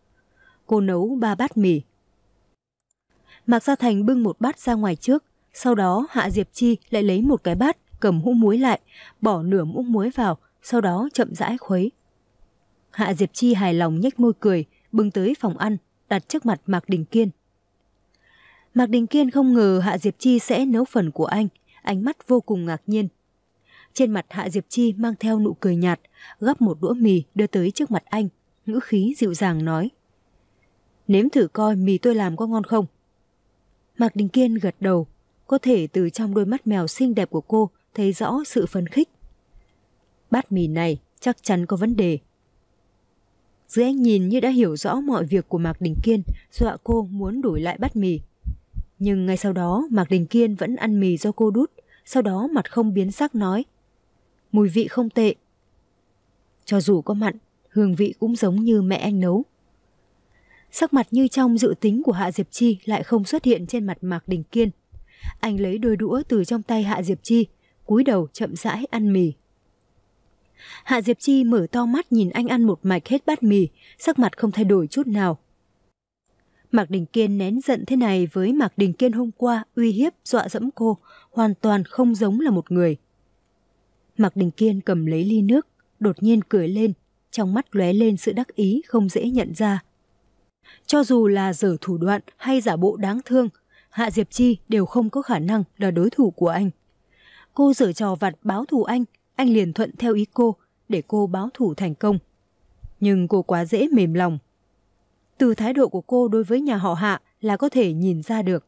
cô nấu ba bát mì. Mạc Gia Thành bưng một bát ra ngoài trước, sau đó Hạ Diệp Chi lại lấy một cái bát, cầm hũ muối lại, bỏ nửa muỗng muối vào, sau đó chậm rãi khuấy. Hạ Diệp Chi hài lòng nhếch môi cười, bưng tới phòng ăn, đặt trước mặt Mạc Đình Kiên. Mạc Đình Kiên không ngờ Hạ Diệp Chi sẽ nấu phần của anh, ánh mắt vô cùng ngạc nhiên. Trên mặt Hạ Diệp Chi mang theo nụ cười nhạt, gắp một đũa mì đưa tới trước mặt anh, ngữ khí dịu dàng nói: "Nếm thử coi mì tôi làm có ngon không?" Mạc Đình Kiên gật đầu, có thể từ trong đôi mắt mèo xinh đẹp của cô thấy rõ sự phấn khích. Bát mì này chắc chắn có vấn đề. Dưới ánh nhìn như đã hiểu rõ mọi việc của Mạc Đình Kiên, dọa cô muốn đổi lại bát mì. Nhưng ngay sau đó Mạc Đình Kiên vẫn ăn mì do cô đút, sau đó mặt không biến sắc nói: "Mùi vị không tệ. Cho dù có mặn, hương vị cũng giống như mẹ anh nấu." Sắc mặt như trong dự tính của Hạ Diệp Chi lại không xuất hiện trên mặt Mạc Đình Kiên. Anh lấy đôi đũa từ trong tay Hạ Diệp Chi, cúi đầu chậm rãi ăn mì. Hạ Diệp Chi mở to mắt nhìn anh ăn một mạch hết bát mì, sắc mặt không thay đổi chút nào. Mạc Đình Kiên nén giận thế này với Mạc Đình Kiên hôm qua uy hiếp dọa dẫm cô, hoàn toàn không giống là một người. Mạc Đình Kiên cầm lấy ly nước, đột nhiên cười lên, trong mắt lóe lên sự đắc ý không dễ nhận ra. Cho dù là giở thủ đoạn hay giả bộ đáng thương, Hạ Diệp Chi đều không có khả năng là đối thủ của anh. Cô giở trò vặt báo thù anh, anh liền thuận theo ý cô để cô báo thù thành công. Nhưng cô quá dễ mềm lòng. Từ thái độ của cô đối với nhà họ Hạ là có thể nhìn ra được.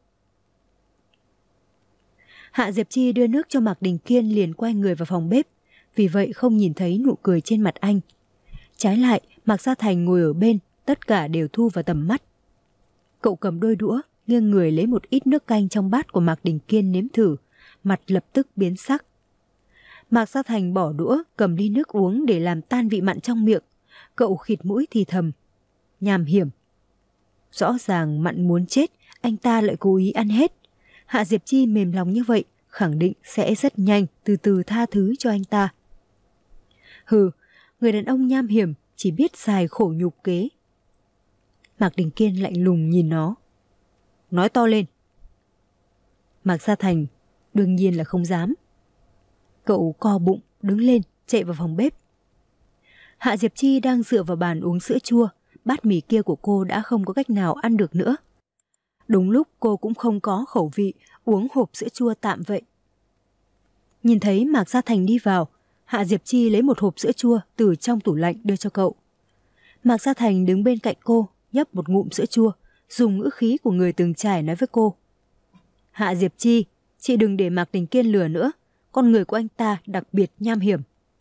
Hạ Diệp Chi đưa nước cho Mạc Đình Kiên liền quay người vào phòng bếp, vì vậy không nhìn thấy nụ cười trên mặt anh. Trái lại, Mạc Gia Thành ngồi ở bên, tất cả đều thu vào tầm mắt. Cậu cầm đôi đũa, nghiêng người lấy một ít nước canh trong bát của Mạc Đình Kiên nếm thử, mặt lập tức biến sắc. Mạc Gia Thành bỏ đũa, cầm ly nước uống để làm tan vị mặn trong miệng. Cậu khịt mũi thì thầm: "Nham hiểm." Rõ ràng mặn muốn chết, anh ta lại cố ý ăn hết. Hạ Diệp Chi mềm lòng như vậy, khẳng định sẽ rất nhanh từ từ tha thứ cho anh ta. Hừ, người đàn ông nham hiểm chỉ biết xài khổ nhục kế. Mạc Đình Kiên lạnh lùng nhìn nó. Nói to lên. Mạc Gia Thành đương nhiên là không dám. Cậu co bụng đứng lên chạy vào phòng bếp. Hạ Diệp Chi đang dựa vào bàn uống sữa chua, bát mì kia của cô đã không có cách nào ăn được nữa. Đúng lúc cô cũng không có khẩu vị uống hộp sữa chua tạm vậy. Nhìn thấy Mạc Gia Thành đi vào, Hạ Diệp Chi lấy một hộp sữa chua từ trong tủ lạnh đưa cho cậu. Mạc Gia Thành đứng bên cạnh cô, nhấp một ngụm sữa chua, dùng ngữ khí của người từng trải nói với cô: Hạ Diệp Chi, chị đừng để Mạc Đình Kiên lừa nữa, con người của anh ta đặc biệt nham hiểm.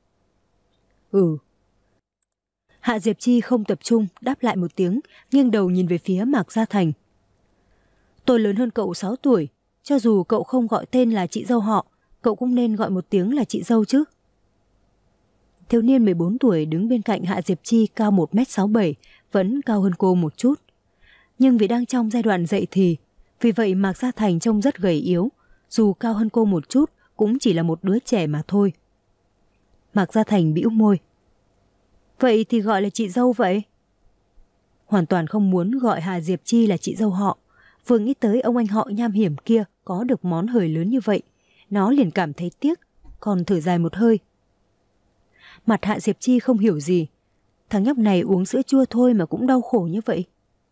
Ừ. Hạ Diệp Chi không tập trung, đáp lại một tiếng, nghiêng đầu nhìn về phía Mạc Gia Thành. Tôi lớn hơn cậu sáu tuổi, cho dù cậu không gọi tên là chị dâu họ, cậu cũng nên gọi một tiếng là chị dâu chứ. Thiếu niên mười bốn tuổi đứng bên cạnh Hạ Diệp Chi cao một mét sáu bảy, vẫn cao hơn cô một chút. Nhưng vì đang trong giai đoạn dậy thì, vì vậy Mạc Gia Thành trông rất gầy yếu, dù cao hơn cô một chút cũng chỉ là một đứa trẻ mà thôi. Mạc Gia Thành bĩu môi. Vậy thì gọi là chị dâu vậy? Hoàn toàn không muốn gọi Hạ Diệp Chi là chị dâu họ. Vừa nghĩ tới ông anh họ nham hiểm kia có được món hời lớn như vậy, nó liền cảm thấy tiếc, còn thở dài một hơi. Mặt Hạ Diệp Chi không hiểu gì. Thằng nhóc này uống sữa chua thôi mà cũng đau khổ như vậy.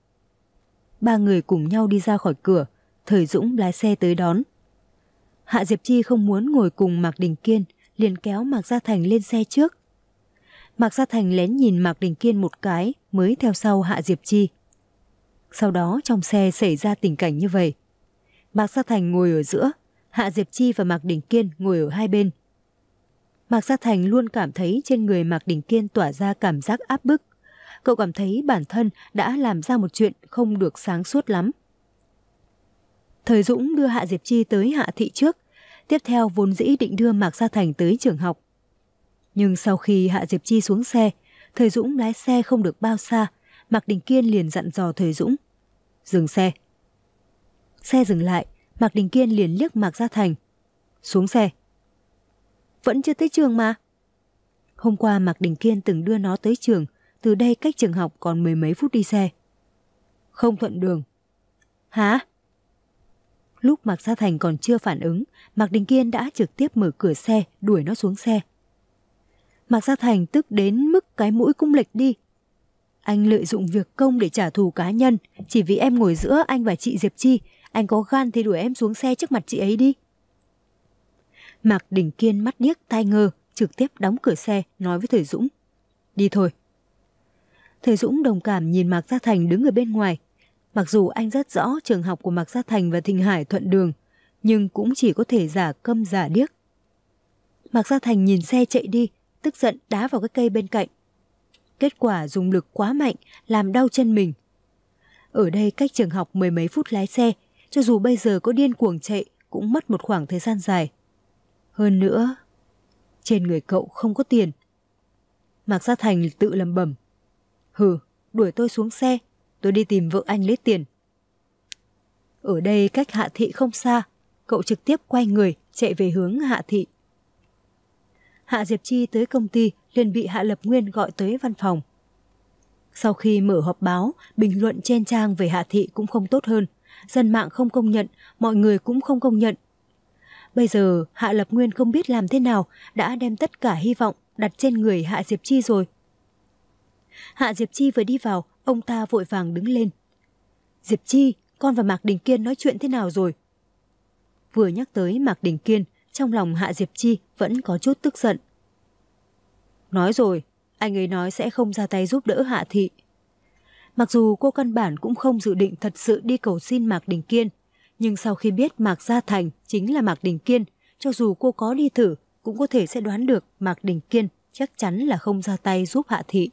Ba người cùng nhau đi ra khỏi cửa, Thời Dũng lái xe tới đón. Hạ Diệp Chi không muốn ngồi cùng Mạc Đình Kiên, liền kéo Mạc Gia Thành lên xe trước. Mạc Gia Thành lén nhìn Mạc Đình Kiên một cái mới theo sau Hạ Diệp Chi. Sau đó trong xe xảy ra tình cảnh như vậy. Mạc Gia Thành ngồi ở giữa, Hạ Diệp Chi và Mạc Đình Kiên ngồi ở hai bên. Mạc Gia Thành luôn cảm thấy trên người Mạc Đình Kiên tỏa ra cảm giác áp bức. Cậu cảm thấy bản thân đã làm ra một chuyện không được sáng suốt lắm. Thời Dũng đưa Hạ Diệp Chi tới Hạ Thị trước, tiếp theo vốn dĩ định đưa Mạc Gia Thành tới trường học. Nhưng sau khi Hạ Diệp Chi xuống xe, Thời Dũng lái xe không được bao xa, Mạc Đình Kiên liền dặn dò Thời Dũng. Dừng xe. Xe dừng lại, Mạc Đình Kiên liền liếc Mạc Gia Thành. Xuống xe. Vẫn chưa tới trường mà. Hôm qua Mạc Đình Kiên từng đưa nó tới trường, từ đây cách trường học còn mười mấy phút đi xe. không thuận đường. Hả? Lúc Mạc Gia Thành còn chưa phản ứng, Mạc Đình Kiên đã trực tiếp mở cửa xe, đuổi nó xuống xe. Mạc Gia Thành tức đến mức cái mũi cũng lệch đi. Anh lợi dụng việc công để trả thù cá nhân, chỉ vì em ngồi giữa anh và chị Diệp Chi, anh có gan thì đuổi em xuống xe trước mặt chị ấy đi. Mạc Đình Kiên mắt điếc tai ngơ, trực tiếp đóng cửa xe, nói với Thời Dũng. Đi thôi. Thời Dũng đồng cảm nhìn Mạc Gia Thành đứng ở bên ngoài. Mặc dù anh rất rõ trường học của Mạc Gia Thành và Thịnh Hải thuận đường, nhưng cũng chỉ có thể giả câm giả điếc. Mạc Gia Thành nhìn xe chạy đi, tức giận đá vào cái cây bên cạnh. Kết quả dùng lực quá mạnh, làm đau chân mình. Ở đây cách trường học mười mấy phút lái xe, cho dù bây giờ có điên cuồng chạy, cũng mất một khoảng thời gian dài. Hơn nữa, trên người cậu không có tiền. Mạc Gia Thành tự lẩm bẩm. Hừ, đuổi tôi xuống xe, tôi đi tìm vợ anh lấy tiền. Ở đây cách Hạ Thị không xa, cậu trực tiếp quay người chạy về hướng Hạ Thị. Hạ Diệp Chi tới công ty liền bị Hạ Lập Nguyên gọi tới văn phòng. Sau khi mở họp báo, bình luận trên trang về Hạ Thị cũng không tốt hơn. Dân mạng không công nhận, mọi người cũng không công nhận. Bây giờ Hạ Lập Nguyên không biết làm thế nào, đã đem tất cả hy vọng đặt trên người Hạ Diệp Chi rồi. Hạ Diệp Chi vừa đi vào, ông ta vội vàng đứng lên. Diệp Chi, con và Mạc Đình Kiên nói chuyện thế nào rồi? Vừa nhắc tới Mạc Đình Kiên, trong lòng Hạ Diệp Chi vẫn có chút tức giận. Nói rồi, anh ấy nói sẽ không ra tay giúp đỡ Hạ Thị. Mặc dù cô căn bản cũng không dự định thật sự đi cầu xin Mạc Đình Kiên, nhưng sau khi biết Mạc Gia Thành chính là Mạc Đình Kiên, cho dù cô có đi thử, cũng có thể sẽ đoán được Mạc Đình Kiên chắc chắn là không ra tay giúp Hạ Thị.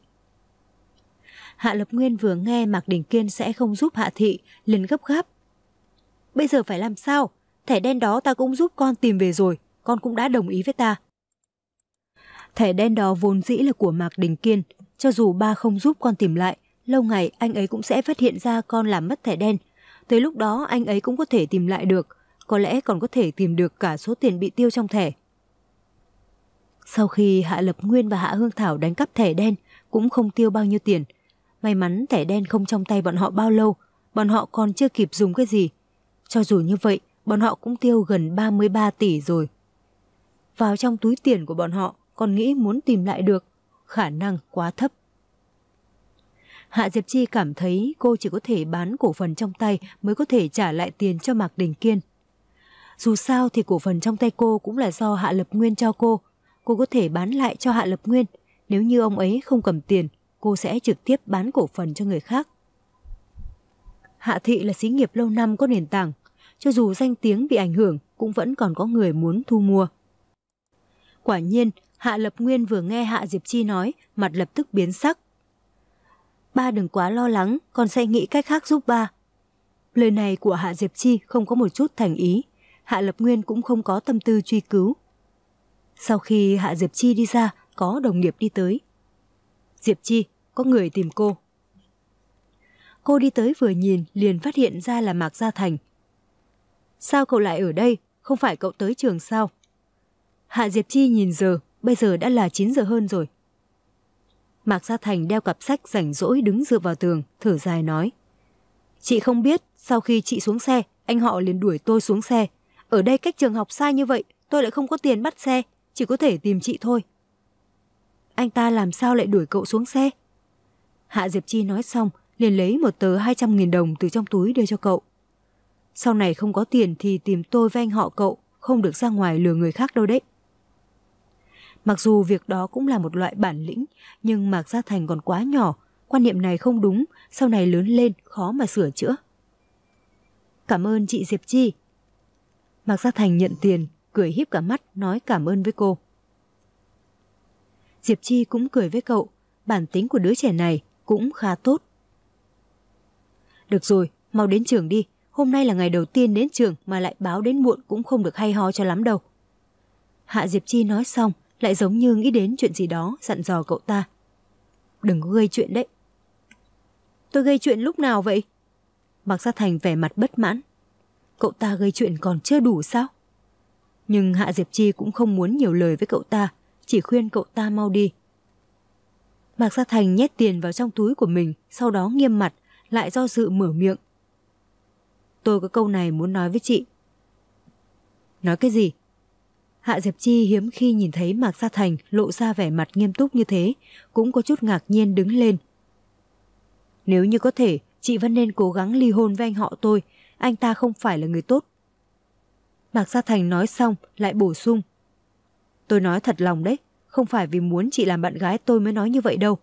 Hạ Lập Nguyên vừa nghe Mạc Đình Kiên sẽ không giúp Hạ Thị, liền gấp gáp. Bây giờ phải làm sao? Thẻ đen đó ta cũng giúp con tìm về rồi, con cũng đã đồng ý với ta. Thẻ đen đó vốn dĩ là của Mạc Đình Kiên, cho dù ba không giúp con tìm lại, lâu ngày anh ấy cũng sẽ phát hiện ra con làm mất thẻ đen. Tới lúc đó anh ấy cũng có thể tìm lại được, có lẽ còn có thể tìm được cả số tiền bị tiêu trong thẻ. Sau khi Hạ Lập Nguyên và Hạ Hương Thảo đánh cắp thẻ đen, cũng không tiêu bao nhiêu tiền. May mắn thẻ đen không trong tay bọn họ bao lâu, bọn họ còn chưa kịp dùng cái gì. Cho dù như vậy, bọn họ cũng tiêu gần ba mươi ba tỷ rồi. Vào trong túi tiền của bọn họ, còn nghĩ muốn tìm lại được, khả năng quá thấp. Hạ Diệp Chi cảm thấy cô chỉ có thể bán cổ phần trong tay mới có thể trả lại tiền cho Mạc Đình Kiên. Dù sao thì cổ phần trong tay cô cũng là do Hạ Lập Nguyên cho cô. Cô có thể bán lại cho Hạ Lập Nguyên. Nếu như ông ấy không cầm tiền, cô sẽ trực tiếp bán cổ phần cho người khác. Hạ Thị là xí nghiệp lâu năm có nền tảng. Cho dù danh tiếng bị ảnh hưởng, cũng vẫn còn có người muốn thu mua. Quả nhiên, Hạ Lập Nguyên vừa nghe Hạ Diệp Chi nói, mặt lập tức biến sắc. Ba đừng quá lo lắng, con sẽ nghĩ cách khác giúp ba. Lời này của Hạ Diệp Chi không có một chút thành ý. Hạ Lập Nguyên cũng không có tâm tư truy cứu. Sau khi Hạ Diệp Chi đi ra, có đồng nghiệp đi tới. Diệp Chi, có người tìm cô. Cô đi tới vừa nhìn, liền phát hiện ra là Mạc Gia Thành. Sao cậu lại ở đây? Không phải cậu tới trường sao? Hạ Diệp Chi nhìn giờ, bây giờ đã là chín giờ hơn rồi. Mạc Gia Thành đeo cặp sách rảnh rỗi đứng dựa vào tường, thở dài nói. Chị không biết, sau khi chị xuống xe, anh họ liền đuổi tôi xuống xe. Ở đây cách trường học xa như vậy, tôi lại không có tiền bắt xe, chỉ có thể tìm chị thôi. Anh ta làm sao lại đuổi cậu xuống xe? Hạ Diệp Chi nói xong, liền lấy một tờ hai trăm nghìn đồng từ trong túi đưa cho cậu. Sau này không có tiền thì tìm tôi với anh họ cậu, không được ra ngoài lừa người khác đâu đấy. Mặc dù việc đó cũng là một loại bản lĩnh, nhưng Mạc Gia Thành còn quá nhỏ, quan niệm này không đúng, sau này lớn lên khó mà sửa chữa. Cảm ơn chị Diệp Chi. Mạc Gia Thành nhận tiền, cười híp cả mắt nói cảm ơn với cô. Diệp Chi cũng cười với cậu, bản tính của đứa trẻ này cũng khá tốt. Được rồi, mau đến trường đi, hôm nay là ngày đầu tiên đến trường mà lại báo đến muộn cũng không được hay ho cho lắm đâu. Hạ Diệp Chi nói xong, lại giống như nghĩ đến chuyện gì đó, dặn dò cậu ta. Đừng có gây chuyện đấy. Tôi gây chuyện lúc nào vậy? Mạc Gia Thành vẻ mặt bất mãn. Cậu ta gây chuyện còn chưa đủ sao? Nhưng Hạ Diệp Chi cũng không muốn nhiều lời với cậu ta, chỉ khuyên cậu ta mau đi. Mạc Gia Thành nhét tiền vào trong túi của mình, sau đó nghiêm mặt, lại do dự mở miệng. Tôi có câu này muốn nói với chị. Nói cái gì? Hạ Diệp Chi hiếm khi nhìn thấy Mạc Gia Thành lộ ra vẻ mặt nghiêm túc như thế, cũng có chút ngạc nhiên đứng lên. Nếu như có thể, chị vẫn nên cố gắng ly hôn với anh họ tôi, anh ta không phải là người tốt. Mạc Gia Thành nói xong lại bổ sung. Tôi nói thật lòng đấy, không phải vì muốn chị làm bạn gái tôi mới nói như vậy đâu.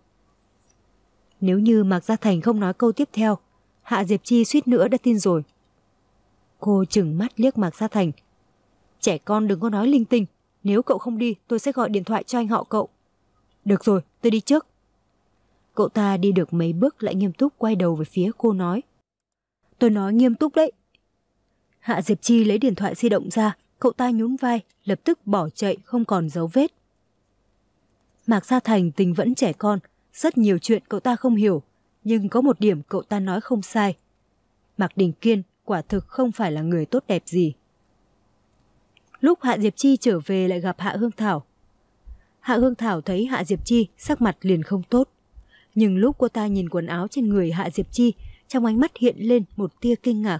Nếu như Mạc Gia Thành không nói câu tiếp theo, Hạ Diệp Chi suýt nữa đã tin rồi. Cô trừng mắt liếc Mạc Gia Thành. Trẻ con đừng có nói linh tinh, nếu cậu không đi tôi sẽ gọi điện thoại cho anh họ cậu. Được rồi, tôi đi trước. Cậu ta đi được mấy bước lại nghiêm túc quay đầu về phía cô nói. Tôi nói nghiêm túc đấy. Hạ Diệp Chi lấy điện thoại di động ra, cậu ta nhún vai, lập tức bỏ chạy không còn dấu vết. Mạc Gia Thành tình vẫn trẻ con, rất nhiều chuyện cậu ta không hiểu, nhưng có một điểm cậu ta nói không sai. Mạc Đình Kiên quả thực không phải là người tốt đẹp gì. Lúc Hạ Diệp Chi trở về lại gặp Hạ Hương Thảo. Hạ Hương Thảo thấy Hạ Diệp Chi sắc mặt liền không tốt. Nhưng lúc cô ta nhìn quần áo trên người Hạ Diệp Chi, trong ánh mắt hiện lên một tia kinh ngạc.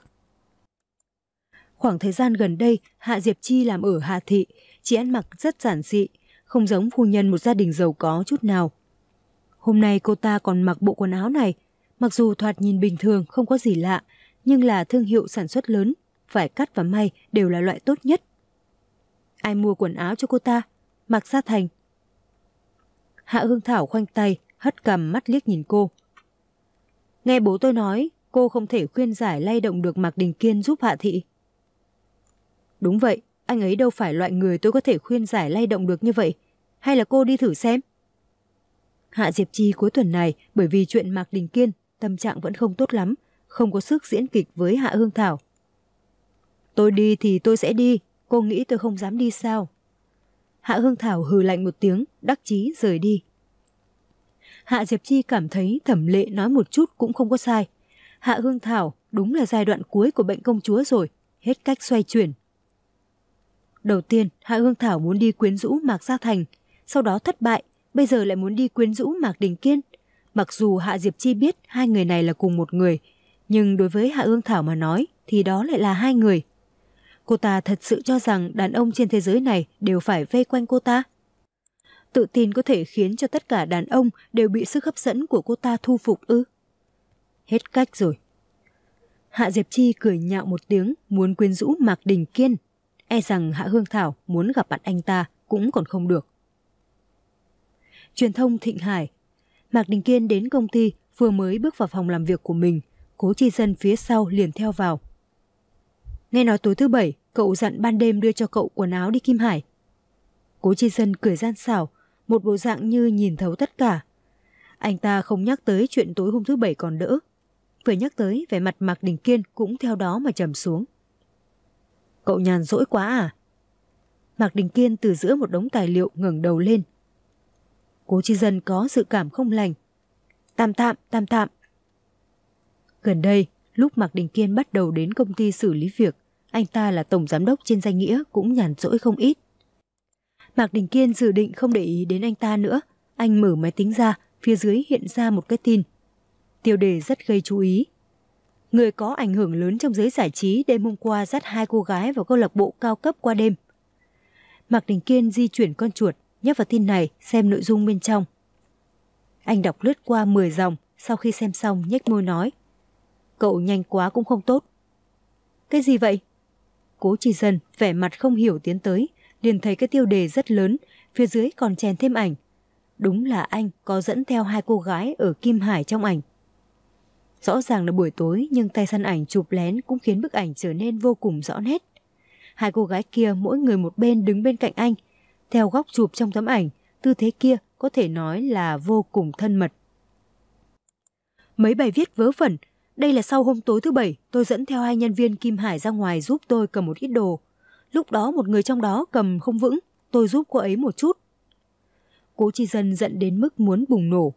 Khoảng thời gian gần đây, Hạ Diệp Chi làm ở Hà Thị, chỉ ăn mặc rất giản dị, không giống phu nhân một gia đình giàu có chút nào. Hôm nay cô ta còn mặc bộ quần áo này, mặc dù thoạt nhìn bình thường không có gì lạ, nhưng là thương hiệu sản xuất lớn, vải cắt và may đều là loại tốt nhất. Ai mua quần áo cho cô ta? Mạc Gia Thành. Hạ Hương Thảo khoanh tay, hất cằm mắt liếc nhìn cô. Nghe bố tôi nói, cô không thể khuyên giải lay động được Mạc Đình Kiên giúp Hạ Thị. Đúng vậy, anh ấy đâu phải loại người tôi có thể khuyên giải lay động được như vậy. Hay là cô đi thử xem? Hạ Diệp Chi cuối tuần này bởi vì chuyện Mạc Đình Kiên, tâm trạng vẫn không tốt lắm, không có sức diễn kịch với Hạ Hương Thảo. Tôi đi thì tôi sẽ đi, cô nghĩ tôi không dám đi sao? Hạ Hương Thảo hừ lạnh một tiếng, đắc chí rời đi. Hạ Diệp Chi cảm thấy Thẩm Lệ nói một chút cũng không có sai. Hạ Hương Thảo đúng là giai đoạn cuối của bệnh công chúa rồi, hết cách xoay chuyển. Đầu tiên, Hạ Hương Thảo muốn đi quyến rũ Mạc Gia Thành, sau đó thất bại, bây giờ lại muốn đi quyến rũ Mạc Đình Kiên. Mặc dù Hạ Diệp Chi biết hai người này là cùng một người, nhưng đối với Hạ Hương Thảo mà nói thì đó lại là hai người. Cô ta thật sự cho rằng đàn ông trên thế giới này đều phải vây quanh cô ta. Tự tin có thể khiến cho tất cả đàn ông đều bị sức hấp dẫn của cô ta thu phục ư? Hết cách rồi. Hạ Diệp Chi cười nhạo một tiếng, muốn quyến rũ Mạc Đình Kiên. E rằng Hạ Hương Thảo muốn gặp mặt anh ta cũng còn không được. Truyền thông Thịnh Hải. Mạc Đình Kiên đến công ty, vừa mới bước vào phòng làm việc của mình, Cố Chi Dân phía sau liền theo vào. Nghe nói tối thứ bảy, cậu dặn ban đêm đưa cho cậu quần áo đi Kim Hải. Cố Chi Dân cười gian xảo, một bộ dạng như nhìn thấu tất cả. Anh ta không nhắc tới chuyện tối hôm thứ bảy còn đỡ. Vừa nhắc tới, vẻ mặt Mạc Đình Kiên cũng theo đó mà trầm xuống. Cậu nhàn rỗi quá à? Mạc Đình Kiên từ giữa một đống tài liệu ngẩng đầu lên. Cố Chi Dân có dự cảm không lành. Tam tạm, tam tạm. Gần đây, lúc Mạc Đình Kiên bắt đầu đến công ty xử lý việc, anh ta là tổng giám đốc trên danh nghĩa cũng nhàn rỗi không ít. Mạc Đình Kiên dự định không để ý đến anh ta nữa. Anh mở máy tính ra, phía dưới hiện ra một cái tin. Tiêu đề rất gây chú ý. Người có ảnh hưởng lớn trong giới giải trí đêm hôm qua dắt hai cô gái vào câu lạc bộ cao cấp qua đêm. Mạc Đình Kiên di chuyển con chuột, nhấp vào tin này xem nội dung bên trong. Anh đọc lướt qua mười dòng, sau khi xem xong nhếch môi nói. Cậu nhanh quá cũng không tốt. Cái gì vậy? Cố Chi Dân vẻ mặt không hiểu tiến tới, liền thấy cái tiêu đề rất lớn, phía dưới còn chèn thêm ảnh. Đúng là anh có dẫn theo hai cô gái ở Kim Hải trong ảnh. Rõ ràng là buổi tối nhưng tay săn ảnh chụp lén cũng khiến bức ảnh trở nên vô cùng rõ nét. Hai cô gái kia mỗi người một bên đứng bên cạnh anh. Theo góc chụp trong tấm ảnh, tư thế kia có thể nói là vô cùng thân mật. Mấy bài viết vớ vẩn. Đây là sau hôm tối thứ bảy, tôi dẫn theo hai nhân viên Kim Hải ra ngoài giúp tôi cầm một ít đồ. Lúc đó một người trong đó cầm không vững, tôi giúp cô ấy một chút. Cố Chi Dân giận đến mức muốn bùng nổ.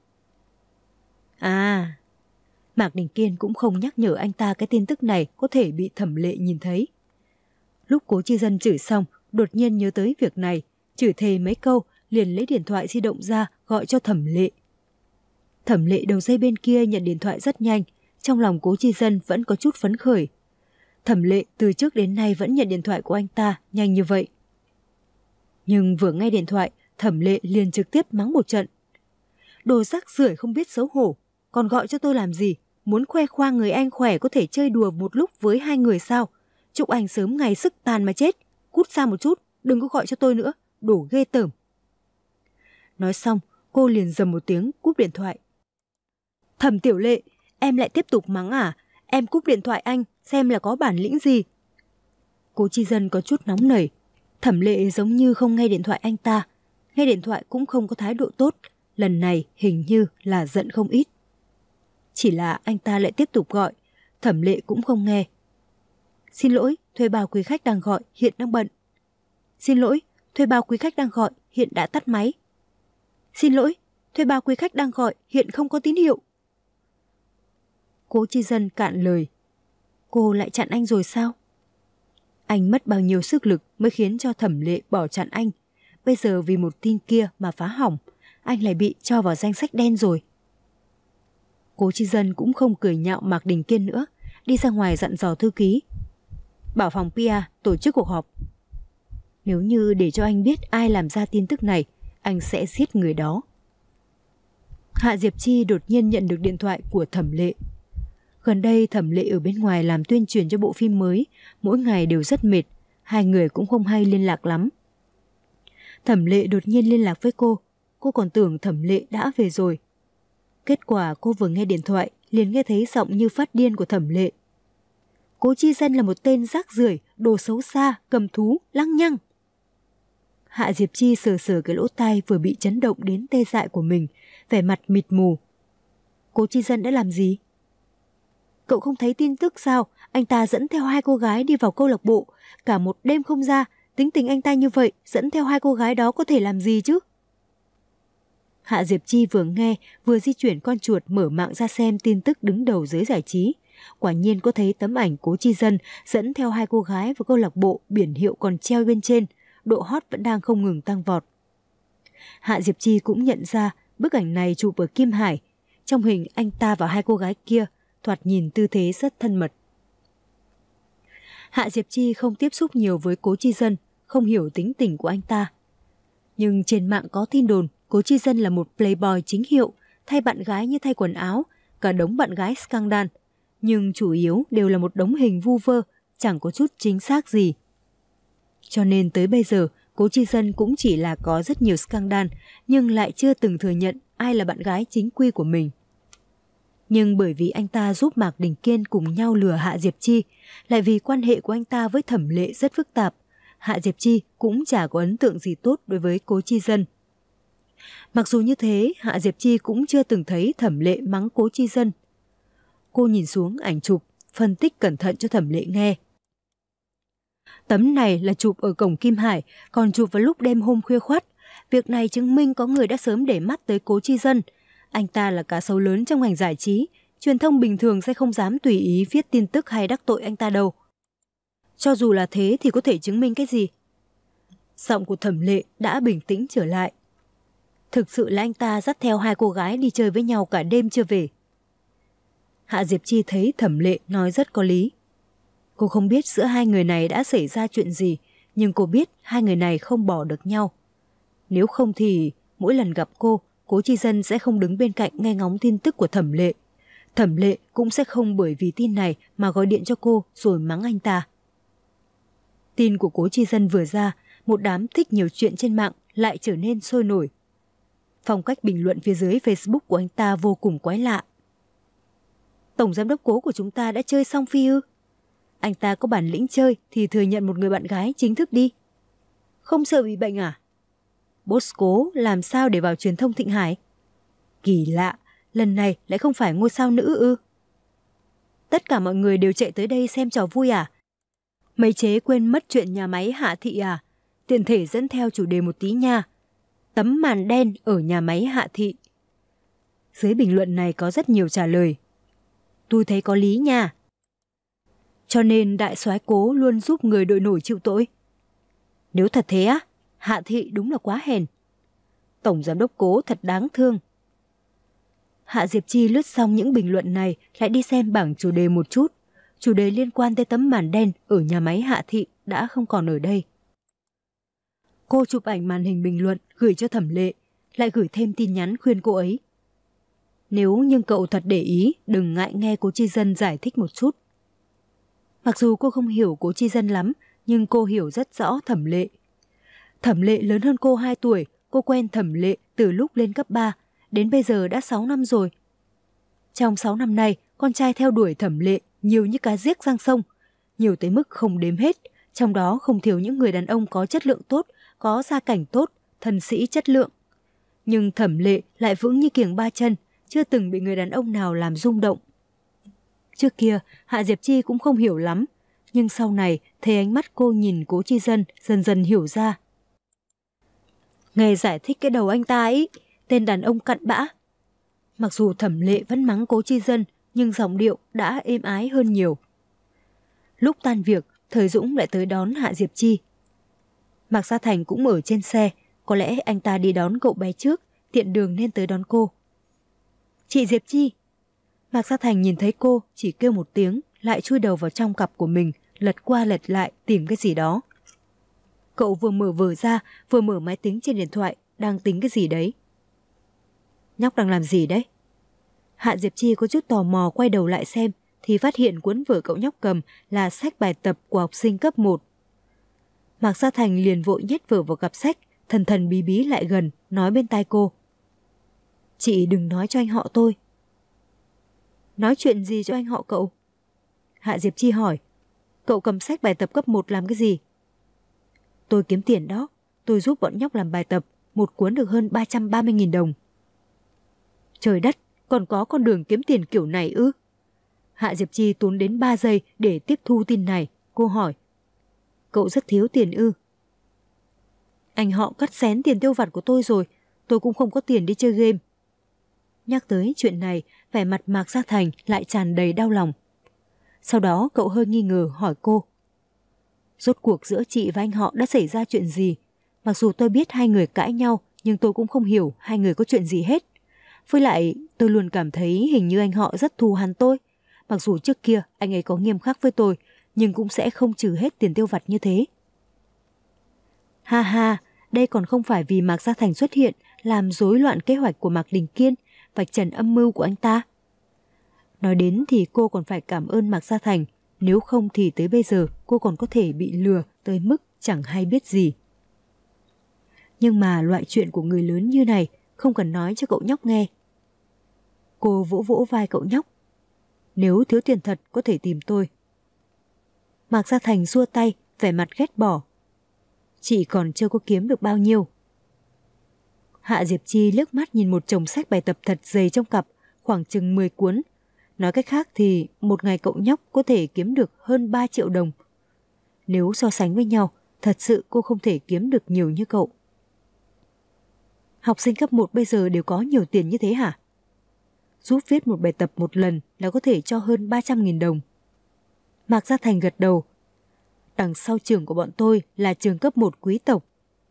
À, Mạc Đình Kiên cũng không nhắc nhở anh ta cái tin tức này có thể bị Thẩm Lệ nhìn thấy. Lúc Cố Chi Dân chửi xong, đột nhiên nhớ tới việc này, chửi thề mấy câu, liền lấy điện thoại di động ra gọi cho Thẩm Lệ. Thẩm Lệ đầu dây bên kia nhận điện thoại rất nhanh, trong lòng Cố Chi Dân vẫn có chút phấn khởi. Thẩm Lệ từ trước đến nay vẫn nhận điện thoại của anh ta nhanh như vậy. Nhưng vừa nghe điện thoại, Thẩm Lệ liền trực tiếp mắng một trận. Đồ rác rưởi không biết xấu hổ, còn gọi cho tôi làm gì? Muốn khoe khoang người anh khỏe có thể chơi đùa một lúc với hai người sao? Chúc anh sớm ngày sức tàn mà chết. Cút xa một chút, đừng có gọi cho tôi nữa, đồ ghê tởm. Nói xong, cô liền dầm một tiếng cúp điện thoại. Thẩm Tiểu Lệ, em lại tiếp tục mắng à? Em cúp điện thoại anh, xem là có bản lĩnh gì? Cố Chi Dân có chút nóng nảy. Thẩm Lệ giống như không nghe điện thoại anh ta. Nghe điện thoại cũng không có thái độ tốt. Lần này hình như là giận không ít. Chỉ là anh ta lại tiếp tục gọi. Thẩm Lệ cũng không nghe. Xin lỗi, thuê bao quý khách đang gọi, hiện đang bận. Xin lỗi, thuê bao quý khách đang gọi, hiện đã tắt máy. Xin lỗi, thuê bao quý khách đang gọi, hiện không có tín hiệu. Cố Chi Dân cạn lời. Cô lại chặn anh rồi sao? Anh mất bao nhiêu sức lực mới khiến cho Thẩm Lệ bỏ chặn anh. Bây giờ vì một tin kia mà phá hỏng, anh lại bị cho vào danh sách đen rồi. Cố Chi Dân cũng không cười nhạo Mạc Đình Kiên nữa, đi ra ngoài dặn dò thư ký. Bảo phòng pê e tổ chức cuộc họp. Nếu như để cho anh biết ai làm ra tin tức này, anh sẽ giết người đó. Hạ Diệp Chi đột nhiên nhận được điện thoại của Thẩm Lệ. Gần đây Thẩm Lệ ở bên ngoài làm tuyên truyền cho bộ phim mới, mỗi ngày đều rất mệt, hai người cũng không hay liên lạc lắm. Thẩm Lệ đột nhiên liên lạc với cô, cô còn tưởng Thẩm Lệ đã về rồi. Kết quả cô vừa nghe điện thoại, liền nghe thấy giọng như phát điên của Thẩm Lệ. Cố Chi Dân là một tên rác rưởi, đồ xấu xa, cầm thú, lăng nhăng. Hạ Diệp Chi sờ sờ cái lỗ tai vừa bị chấn động đến tê dại của mình, vẻ mặt mịt mù. Cố Chi Dân đã làm gì? Cậu không thấy tin tức sao? Anh ta dẫn theo hai cô gái đi vào câu lạc bộ, cả một đêm không ra. Tính tình anh ta như vậy, dẫn theo hai cô gái đó có thể làm gì chứ? Hạ Diệp Chi vừa nghe, vừa di chuyển con chuột mở mạng ra xem tin tức đứng đầu giới giải trí. Quả nhiên có thấy tấm ảnh Cố Chi Dân dẫn theo hai cô gái vào câu lạc bộ, biển hiệu còn treo bên trên, độ hot vẫn đang không ngừng tăng vọt. Hạ Diệp Chi cũng nhận ra bức ảnh này chụp ở Kim Hải. Trong hình anh ta và hai cô gái kia thoạt nhìn tư thế rất thân mật. Hạ Diệp Chi không tiếp xúc nhiều với Cố Chi Dân, không hiểu tính tình của anh ta. Nhưng trên mạng có tin đồn Cố Chi Dân là một playboy chính hiệu, thay bạn gái như thay quần áo, cả đống bạn gái scandal. Nhưng chủ yếu đều là một đống hình vu vơ, chẳng có chút chính xác gì. Cho nên tới bây giờ, Cố Chi Dân cũng chỉ là có rất nhiều scandal, nhưng lại chưa từng thừa nhận ai là bạn gái chính quy của mình. Nhưng bởi vì anh ta giúp Mạc Đình Kiên cùng nhau lừa Hạ Diệp Chi, lại vì quan hệ của anh ta với Thẩm Lệ rất phức tạp, Hạ Diệp Chi cũng chả có ấn tượng gì tốt đối với Cố Chi Dân. Mặc dù như thế, Hạ Diệp Chi cũng chưa từng thấy Thẩm Lệ mắng Cố Chi Dân. Cô nhìn xuống ảnh chụp, phân tích cẩn thận cho Thẩm Lệ nghe. Tấm này là chụp ở cổng Kim Hải, còn chụp vào lúc đêm hôm khuya khoắt. Việc này chứng minh có người đã sớm để mắt tới Cố Chi Dân. Anh ta là cá sấu lớn trong ngành giải trí, truyền thông bình thường sẽ không dám tùy ý viết tin tức hay đắc tội anh ta đâu. Cho dù là thế thì có thể chứng minh cái gì? Giọng của Thẩm Lệ đã bình tĩnh trở lại. Thực sự là anh ta dắt theo hai cô gái đi chơi với nhau cả đêm chưa về. Hạ Diệp Chi thấy Thẩm Lệ nói rất có lý. Cô không biết giữa hai người này đã xảy ra chuyện gì, nhưng cô biết hai người này không bỏ được nhau. Nếu không thì mỗi lần gặp cô, Cố Chi Dân sẽ không đứng bên cạnh nghe ngóng tin tức của Thẩm Lệ. Thẩm Lệ cũng sẽ không bởi vì tin này mà gọi điện cho cô rồi mắng anh ta. Tin của Cố Chi Dân vừa ra, một đám thích nhiều chuyện trên mạng lại trở nên sôi nổi. Phong cách bình luận phía dưới Facebook của anh ta vô cùng quái lạ. Tổng giám đốc Cố của chúng ta đã chơi xong phi ư? Anh ta có bản lĩnh chơi thì thừa nhận một người bạn gái chính thức đi. Không sợ bị bệnh à? Boss Cố làm sao để vào truyền thông Thịnh Hải? Kỳ lạ, lần này lại không phải ngôi sao nữ ư? Tất cả mọi người đều chạy tới đây xem trò vui à? Mấy chế quên mất chuyện nhà máy Hạ Thị à? Tiện thể dẫn theo chủ đề một tí nha. Tấm màn đen ở nhà máy Hạ Thị. Dưới bình luận này có rất nhiều trả lời. Tôi thấy có lý nha. Cho nên đại soái Cố luôn giúp người đội nổi chịu tội. Nếu thật thế á, Hạ Thị đúng là quá hèn. Tổng giám đốc Cố thật đáng thương. Hạ Diệp Chi lướt xong những bình luận này lại đi xem bảng chủ đề một chút. Chủ đề liên quan tới tấm màn đen ở nhà máy Hạ Thị đã không còn ở đây. Cô chụp ảnh màn hình bình luận gửi cho Thẩm Lệ, lại gửi thêm tin nhắn khuyên cô ấy. Nếu nhưng cậu thật để ý, đừng ngại nghe Cố Chi Dân giải thích một chút. Mặc dù cô không hiểu Cố Chi Dân lắm, nhưng cô hiểu rất rõ Thẩm Lệ. Thẩm Lệ lớn hơn cô hai tuổi, cô quen Thẩm Lệ từ lúc lên cấp ba, đến bây giờ đã sáu năm rồi. Trong sáu năm này, con trai theo đuổi Thẩm Lệ nhiều như cá giếc giang sông, nhiều tới mức không đếm hết, trong đó không thiếu những người đàn ông có chất lượng tốt, có gia cảnh tốt, thân sĩ chất lượng. Nhưng Thẩm Lệ lại vững như kiềng ba chân, chưa từng bị người đàn ông nào làm rung động. Trước kia, Hạ Diệp Chi cũng không hiểu lắm, nhưng sau này thấy ánh mắt cô nhìn Cố Chi Dân dần dần hiểu ra. Nghe giải thích cái đầu anh ta ấy, tên đàn ông cặn bã. Mặc dù Thẩm Lệ vẫn mắng Cố Chi Dân, nhưng giọng điệu đã êm ái hơn nhiều. Lúc tan việc, Thời Dũng lại tới đón Hạ Diệp Chi. Mạc Gia Thành cũng ở trên xe, có lẽ anh ta đi đón cậu bé trước, tiện đường nên tới đón cô. Chị Diệp Chi. Mạc Gia Thành nhìn thấy cô, chỉ kêu một tiếng, lại chui đầu vào trong cặp của mình, lật qua lật lại tìm cái gì đó. Cậu vừa mở vở ra, vừa mở máy tính trên điện thoại, đang tính cái gì đấy. Nhóc đang làm gì đấy? Hạ Diệp Chi có chút tò mò quay đầu lại xem, thì phát hiện cuốn vở cậu nhóc cầm là sách bài tập của học sinh cấp một. Mạc Gia Thành liền vội nhét vở vào cặp sách, thần thần bí bí lại gần, nói bên tai cô. Chị đừng nói cho anh họ tôi. Nói chuyện gì cho anh họ cậu? Hạ Diệp Chi hỏi. Cậu cầm sách bài tập cấp một làm cái gì? Tôi kiếm tiền đó, tôi giúp bọn nhóc làm bài tập, một cuốn được hơn ba trăm ba mươi nghìn đồng. Trời đất, còn có con đường kiếm tiền kiểu này ư? Hạ Diệp Chi tốn đến ba giây để tiếp thu tin này, cô hỏi. Cậu rất thiếu tiền ư? Anh họ cắt xén tiền tiêu vặt của tôi rồi, tôi cũng không có tiền đi chơi game. Nhắc tới chuyện này, vẻ mặt Mạc Gia Thành lại tràn đầy đau lòng. Sau đó cậu hơi nghi ngờ hỏi cô. Rốt cuộc giữa chị và anh họ đã xảy ra chuyện gì? Mặc dù tôi biết hai người cãi nhau, nhưng tôi cũng không hiểu hai người có chuyện gì hết. Với lại, tôi luôn cảm thấy hình như anh họ rất thù hằn tôi. Mặc dù trước kia anh ấy có nghiêm khắc với tôi, nhưng cũng sẽ không trừ hết tiền tiêu vặt như thế. Ha ha, đây còn không phải vì Mạc Gia Thành xuất hiện, làm rối loạn kế hoạch của Mạc Đình Kiên, vạch trần âm mưu của anh ta. Nói đến thì cô còn phải cảm ơn Mạc Gia Thành, nếu không thì tới bây giờ cô còn có thể bị lừa tới mức chẳng hay biết gì. Nhưng mà loại chuyện của người lớn như này không cần nói cho cậu nhóc nghe. Cô vỗ vỗ vai cậu nhóc. Nếu thiếu tiền thật có thể tìm tôi. Mạc Gia Thành xua tay, vẻ mặt ghét bỏ. Chị còn chưa có kiếm được bao nhiêu. Hạ Diệp Chi liếc mắt nhìn một chồng sách bài tập thật dày trong cặp, khoảng chừng mười cuốn. Nói cách khác thì một ngày cậu nhóc có thể kiếm được hơn ba triệu đồng. Nếu so sánh với nhau, thật sự cô không thể kiếm được nhiều như cậu. Học sinh cấp một bây giờ đều có nhiều tiền như thế hả? Giúp viết một bài tập một lần là có thể cho hơn ba trăm nghìn đồng. Mạc Gia Thành gật đầu. Đằng sau trường của bọn tôi là trường cấp một quý tộc.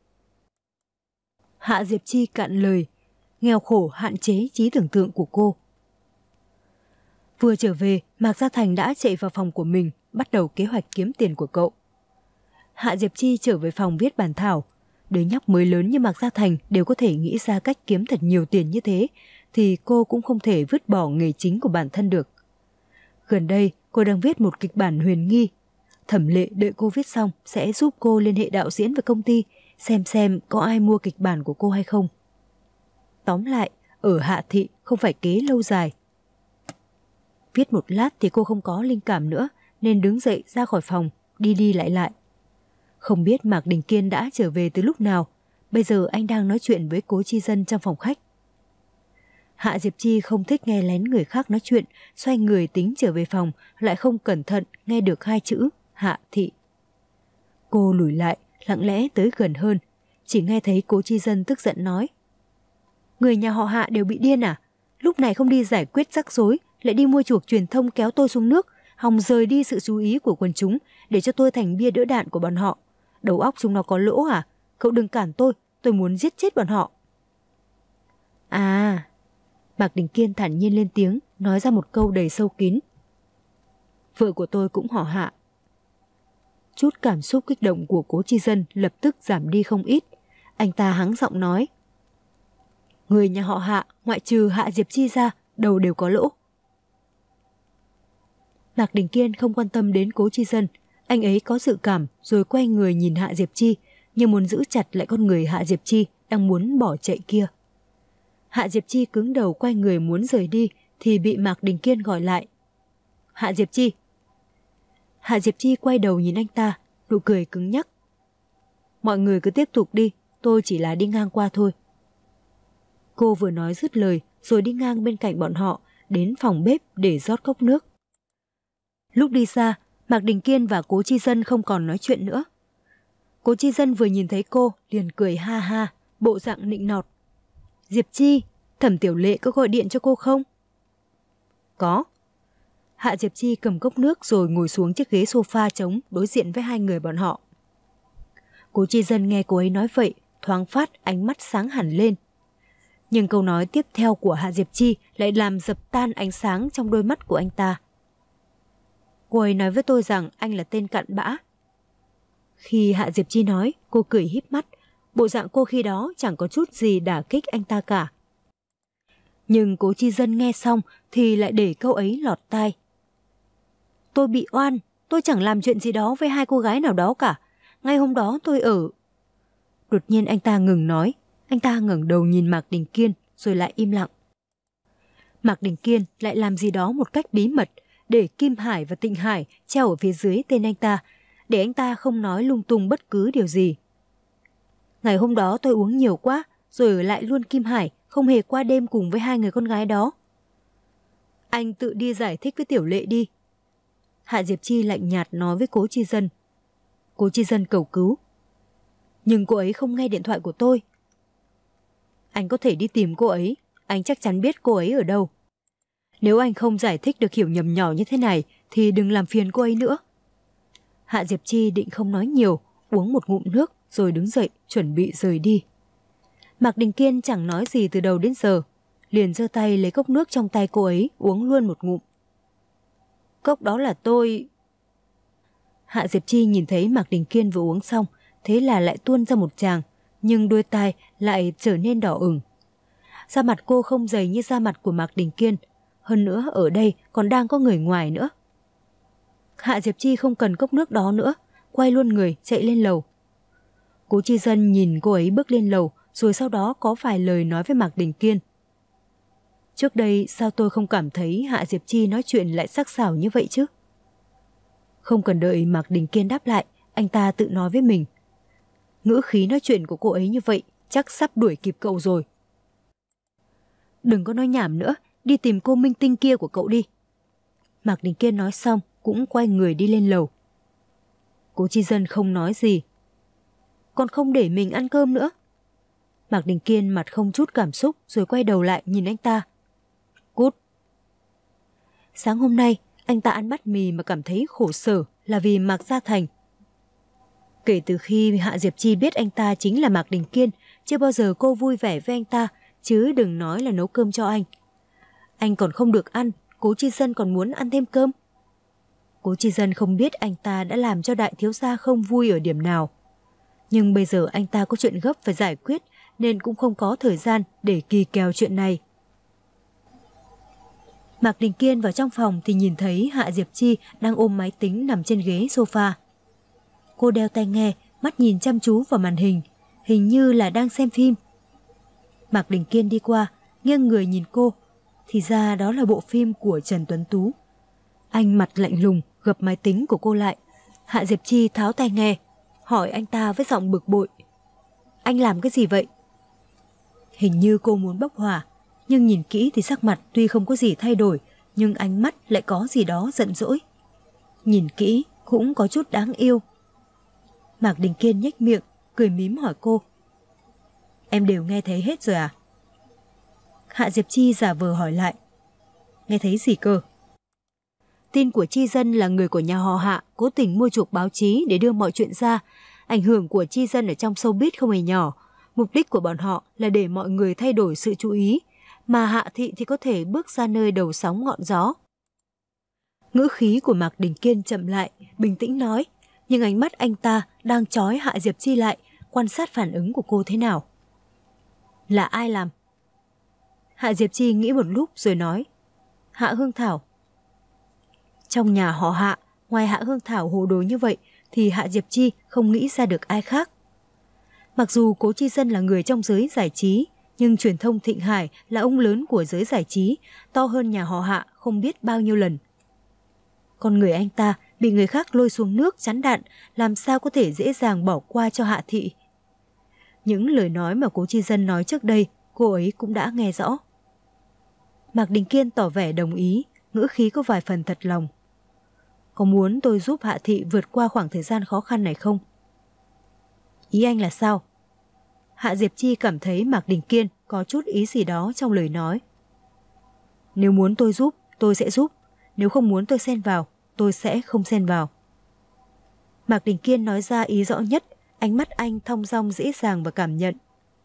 Hạ Diệp Chi cạn lời, nghèo khổ hạn chế trí tưởng tượng của cô. Vừa trở về, Mạc Gia Thành đã chạy vào phòng của mình, bắt đầu kế hoạch kiếm tiền của cậu. Hạ Diệp Chi trở về phòng viết bản thảo. Đứa nhóc mới lớn như Mạc Gia Thành đều có thể nghĩ ra cách kiếm thật nhiều tiền như thế, thì cô cũng không thể vứt bỏ nghề chính của bản thân được. Gần đây, cô đang viết một kịch bản huyền nghi. Thẩm Lệ đợi cô viết xong sẽ giúp cô liên hệ đạo diễn với công ty, xem xem có ai mua kịch bản của cô hay không. Tóm lại, ở Hạ Thị không phải kế lâu dài. Viết một lát thì cô không có linh cảm nữa, nên đứng dậy ra khỏi phòng, đi đi lại lại. Không biết Mạc Đình Kiên đã trở về từ lúc nào, bây giờ anh đang nói chuyện với Cố Chi Dân trong phòng khách. Hạ Diệp Chi không thích nghe lén người khác nói chuyện, xoay người tính trở về phòng, lại không cẩn thận nghe được hai chữ Hạ Thị. Cô lùi lại, lặng lẽ tới gần hơn, chỉ nghe thấy Cố Chi Dân tức giận nói. Người nhà họ Hạ đều bị điên à? Lúc này không đi giải quyết rắc rối, lại đi mua chuộc truyền thông kéo tôi xuống nước, hòng rời đi sự chú ý của quần chúng để cho tôi thành bia đỡ đạn của bọn họ. Đầu óc chúng nó có lỗ à? Cậu đừng cản tôi, tôi muốn giết chết bọn họ. À, Mạc Đình Kiên thản nhiên lên tiếng, nói ra một câu đầy sâu kín. Vợ của tôi cũng họ Hạ. Chút cảm xúc kích động của Cố Chi Dân lập tức giảm đi không ít. Anh ta hắng giọng nói. Người nhà họ Hạ, ngoại trừ Hạ Diệp Chi ra, đầu đều có lỗ. Mạc Đình Kiên không quan tâm đến Cố Chi Dân. Anh ấy có dự cảm rồi quay người nhìn Hạ Diệp Chi, như muốn giữ chặt lại con người Hạ Diệp Chi đang muốn bỏ chạy kia. Hạ Diệp Chi cứng đầu quay người muốn rời đi thì bị Mạc Đình Kiên gọi lại. Hạ Diệp Chi. Hạ Diệp Chi quay đầu nhìn anh ta, nụ cười cứng nhắc. Mọi người cứ tiếp tục đi, tôi chỉ là đi ngang qua thôi. Cô vừa nói dứt lời rồi đi ngang bên cạnh bọn họ đến phòng bếp để rót cốc nước. Lúc đi xa, Mạc Đình Kiên và Cố Chi Dân không còn nói chuyện nữa. Cố Chi Dân vừa nhìn thấy cô liền cười ha ha, bộ dạng nịnh nọt. Diệp Chi, Thẩm Tiểu Lệ có gọi điện cho cô không? Có. Hạ Diệp Chi cầm cốc nước rồi ngồi xuống chiếc ghế sofa trống đối diện với hai người bọn họ. Cố Chi Dân nghe cô ấy nói vậy, thoáng phát ánh mắt sáng hẳn lên. Nhưng câu nói tiếp theo của Hạ Diệp Chi lại làm dập tan ánh sáng trong đôi mắt của anh ta. Cô ấy nói với tôi rằng anh là tên cặn bã. Khi Hạ Diệp Chi nói, cô cười híp mắt, bộ dạng cô khi đó chẳng có chút gì đả kích anh ta cả. Nhưng Cố Chi Dân nghe xong thì lại để câu ấy lọt tai. Tôi bị oan, tôi chẳng làm chuyện gì đó với hai cô gái nào đó cả. Ngay hôm đó tôi ở... Đột nhiên anh ta ngừng nói, anh ta ngẩng đầu nhìn Mạc Đình Kiên rồi lại im lặng. Mạc Đình Kiên lại làm gì đó một cách bí mật để Kim Hải và Tịnh Hải treo ở phía dưới tên anh ta, để anh ta không nói lung tung bất cứ điều gì. Ngày hôm đó tôi uống nhiều quá, rồi ở lại luôn Kim Hải, không hề qua đêm cùng với hai người con gái đó. Anh tự đi giải thích với Tiểu Lệ đi. Hạ Diệp Chi lạnh nhạt nói với Cố Chi Dân. Cố Chi Dân cầu cứu. Nhưng cô ấy không nghe điện thoại của tôi. Anh có thể đi tìm cô ấy, anh chắc chắn biết cô ấy ở đâu. Nếu anh không giải thích được hiểu nhầm nhỏ như thế này thì đừng làm phiền cô ấy nữa. Hạ Diệp Chi định không nói nhiều, uống một ngụm nước rồi đứng dậy chuẩn bị rời đi. Mạc Đình Kiên chẳng nói gì từ đầu đến giờ, liền giơ tay lấy cốc nước trong tay cô ấy uống luôn một ngụm. Cốc đó là tôi... Hạ Diệp Chi nhìn thấy Mạc Đình Kiên vừa uống xong, thế là lại tuôn ra một tràng, nhưng đôi tai lại trở nên đỏ ửng. Da mặt cô không dày như da mặt của Mạc Đình Kiên, hơn nữa ở đây còn đang có người ngoài nữa. Hạ Diệp Chi không cần cốc nước đó nữa, quay luôn người chạy lên lầu. Cố Chi Dân nhìn cô ấy bước lên lầu, rồi sau đó có vài lời nói với Mạc Đình Kiên. Trước đây sao tôi không cảm thấy Hạ Diệp Chi nói chuyện lại sắc sảo như vậy chứ? Không cần đợi Mạc Đình Kiên đáp lại, anh ta tự nói với mình. Ngữ khí nói chuyện của cô ấy như vậy, chắc sắp đuổi kịp cậu rồi. Đừng có nói nhảm nữa, đi tìm cô minh tinh kia của cậu đi. Mạc Đình Kiên nói xong, cũng quay người đi lên lầu. Cố Chi Dân không nói gì. Còn không để mình ăn cơm nữa. Mạc Đình Kiên mặt không chút cảm xúc rồi quay đầu lại nhìn anh ta. Cút. Sáng hôm nay, anh ta ăn bát mì mà cảm thấy khổ sở là vì Mạc Gia Thành. Kể từ khi Hạ Diệp Chi biết anh ta chính là Mạc Đình Kiên, chưa bao giờ cô vui vẻ với anh ta, chứ đừng nói là nấu cơm cho anh. Anh còn không được ăn, Cố Chi Dân còn muốn ăn thêm cơm. Cố Chi Dân không biết anh ta đã làm cho đại thiếu gia không vui ở điểm nào. Nhưng bây giờ anh ta có chuyện gấp phải giải quyết nên cũng không có thời gian để kỳ kèo chuyện này. Mạc Đình Kiên vào trong phòng thì nhìn thấy Hạ Diệp Chi đang ôm máy tính nằm trên ghế sofa. Cô đeo tai nghe, mắt nhìn chăm chú vào màn hình, hình như là đang xem phim. Mạc Đình Kiên đi qua, nghiêng người nhìn cô, thì ra đó là bộ phim của Trần Tuấn Tú. Anh mặt lạnh lùng gập máy tính của cô lại. Hạ Diệp Chi tháo tai nghe, hỏi anh ta với giọng bực bội. Anh làm cái gì vậy? Hình như cô muốn bốc hỏa, nhưng nhìn kỹ thì sắc mặt tuy không có gì thay đổi, nhưng ánh mắt lại có gì đó giận dỗi. Nhìn kỹ cũng có chút đáng yêu. Mạc Đình Kiên nhếch miệng, cười mím hỏi cô. Em đều nghe thấy hết rồi à? Hạ Diệp Chi giả vờ hỏi lại. Nghe thấy gì cơ? Tin của Chi Dân là người của nhà họ Hạ cố tình mua chuộc báo chí để đưa mọi chuyện ra. Ảnh hưởng của Chi Dân ở trong showbiz không hề nhỏ. Mục đích của bọn họ là để mọi người thay đổi sự chú ý. mà Hạ Thị thì có thể bước ra nơi đầu sóng ngọn gió. Ngữ khí của Mạc Đình Kiên chậm lại, bình tĩnh nói, nhưng ánh mắt anh ta đang trói Hạ Diệp Chi lại, quan sát phản ứng của cô thế nào. Là ai làm? Hạ Diệp Chi nghĩ một lúc rồi nói, Hạ Hương Thảo. Trong nhà họ Hạ, ngoài Hạ Hương Thảo hồ đồ như vậy, thì Hạ Diệp Chi không nghĩ ra được ai khác. Mặc dù Cố Chi Dân là người trong giới giải trí, nhưng truyền thông Thịnh Hải là ông lớn của giới giải trí, to hơn nhà họ Hạ không biết bao nhiêu lần. Con người anh ta bị người khác lôi xuống nước chắn đạn, làm sao có thể dễ dàng bỏ qua cho Hạ Thị. Những lời nói mà Cố Chi Dân nói trước đây, cô ấy cũng đã nghe rõ. Mạc Đình Kiên tỏ vẻ đồng ý, ngữ khí có vài phần thật lòng. Có muốn tôi giúp Hạ Thị vượt qua khoảng thời gian khó khăn này không? Ý anh là sao? Hạ Diệp Chi cảm thấy Mạc Đình Kiên có chút ý gì đó trong lời nói. Nếu muốn tôi giúp, tôi sẽ giúp. Nếu không muốn tôi xen vào, tôi sẽ không xen vào. Mạc Đình Kiên nói ra ý rõ nhất, ánh mắt anh thong dong dễ dàng và cảm nhận.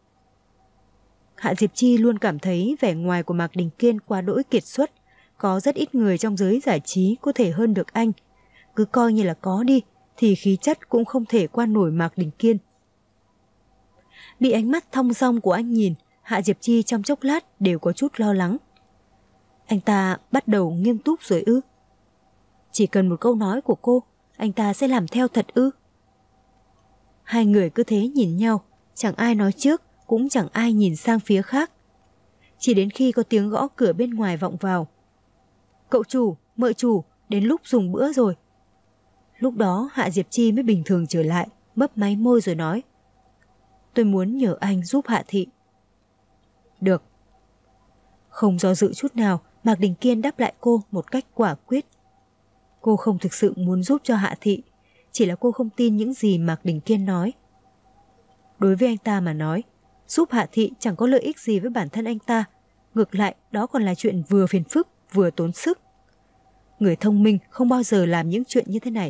Hạ Diệp Chi luôn cảm thấy vẻ ngoài của Mạc Đình Kiên quá đỗi kiệt xuất. Có rất ít người trong giới giải trí có thể hơn được anh. Cứ coi như là có đi, thì khí chất cũng không thể qua nổi Mạc Đình Kiên. Bị ánh mắt thong dong của anh nhìn, Hạ Diệp Chi trong chốc lát đều có chút lo lắng. Anh ta bắt đầu nghiêm túc rồi ư? Chỉ cần một câu nói của cô, anh ta sẽ làm theo thật ư? Hai người cứ thế nhìn nhau, chẳng ai nói trước, cũng chẳng ai nhìn sang phía khác. Chỉ đến khi có tiếng gõ cửa bên ngoài vọng vào. Cậu chủ, mợ chủ, đến lúc dùng bữa rồi. Lúc đó Hạ Diệp Chi mới bình thường trở lại, mấp máy môi rồi nói. Tôi muốn nhờ anh giúp Hạ Thị. Được. Không do dự chút nào, Mạc Đình Kiên đáp lại cô một cách quả quyết. Cô không thực sự muốn giúp cho Hạ Thị, chỉ là cô không tin những gì Mạc Đình Kiên nói. Đối với anh ta mà nói, giúp Hạ Thị chẳng có lợi ích gì với bản thân anh ta. Ngược lại, đó còn là chuyện vừa phiền phức, vừa tốn sức. Người thông minh không bao giờ làm những chuyện như thế này.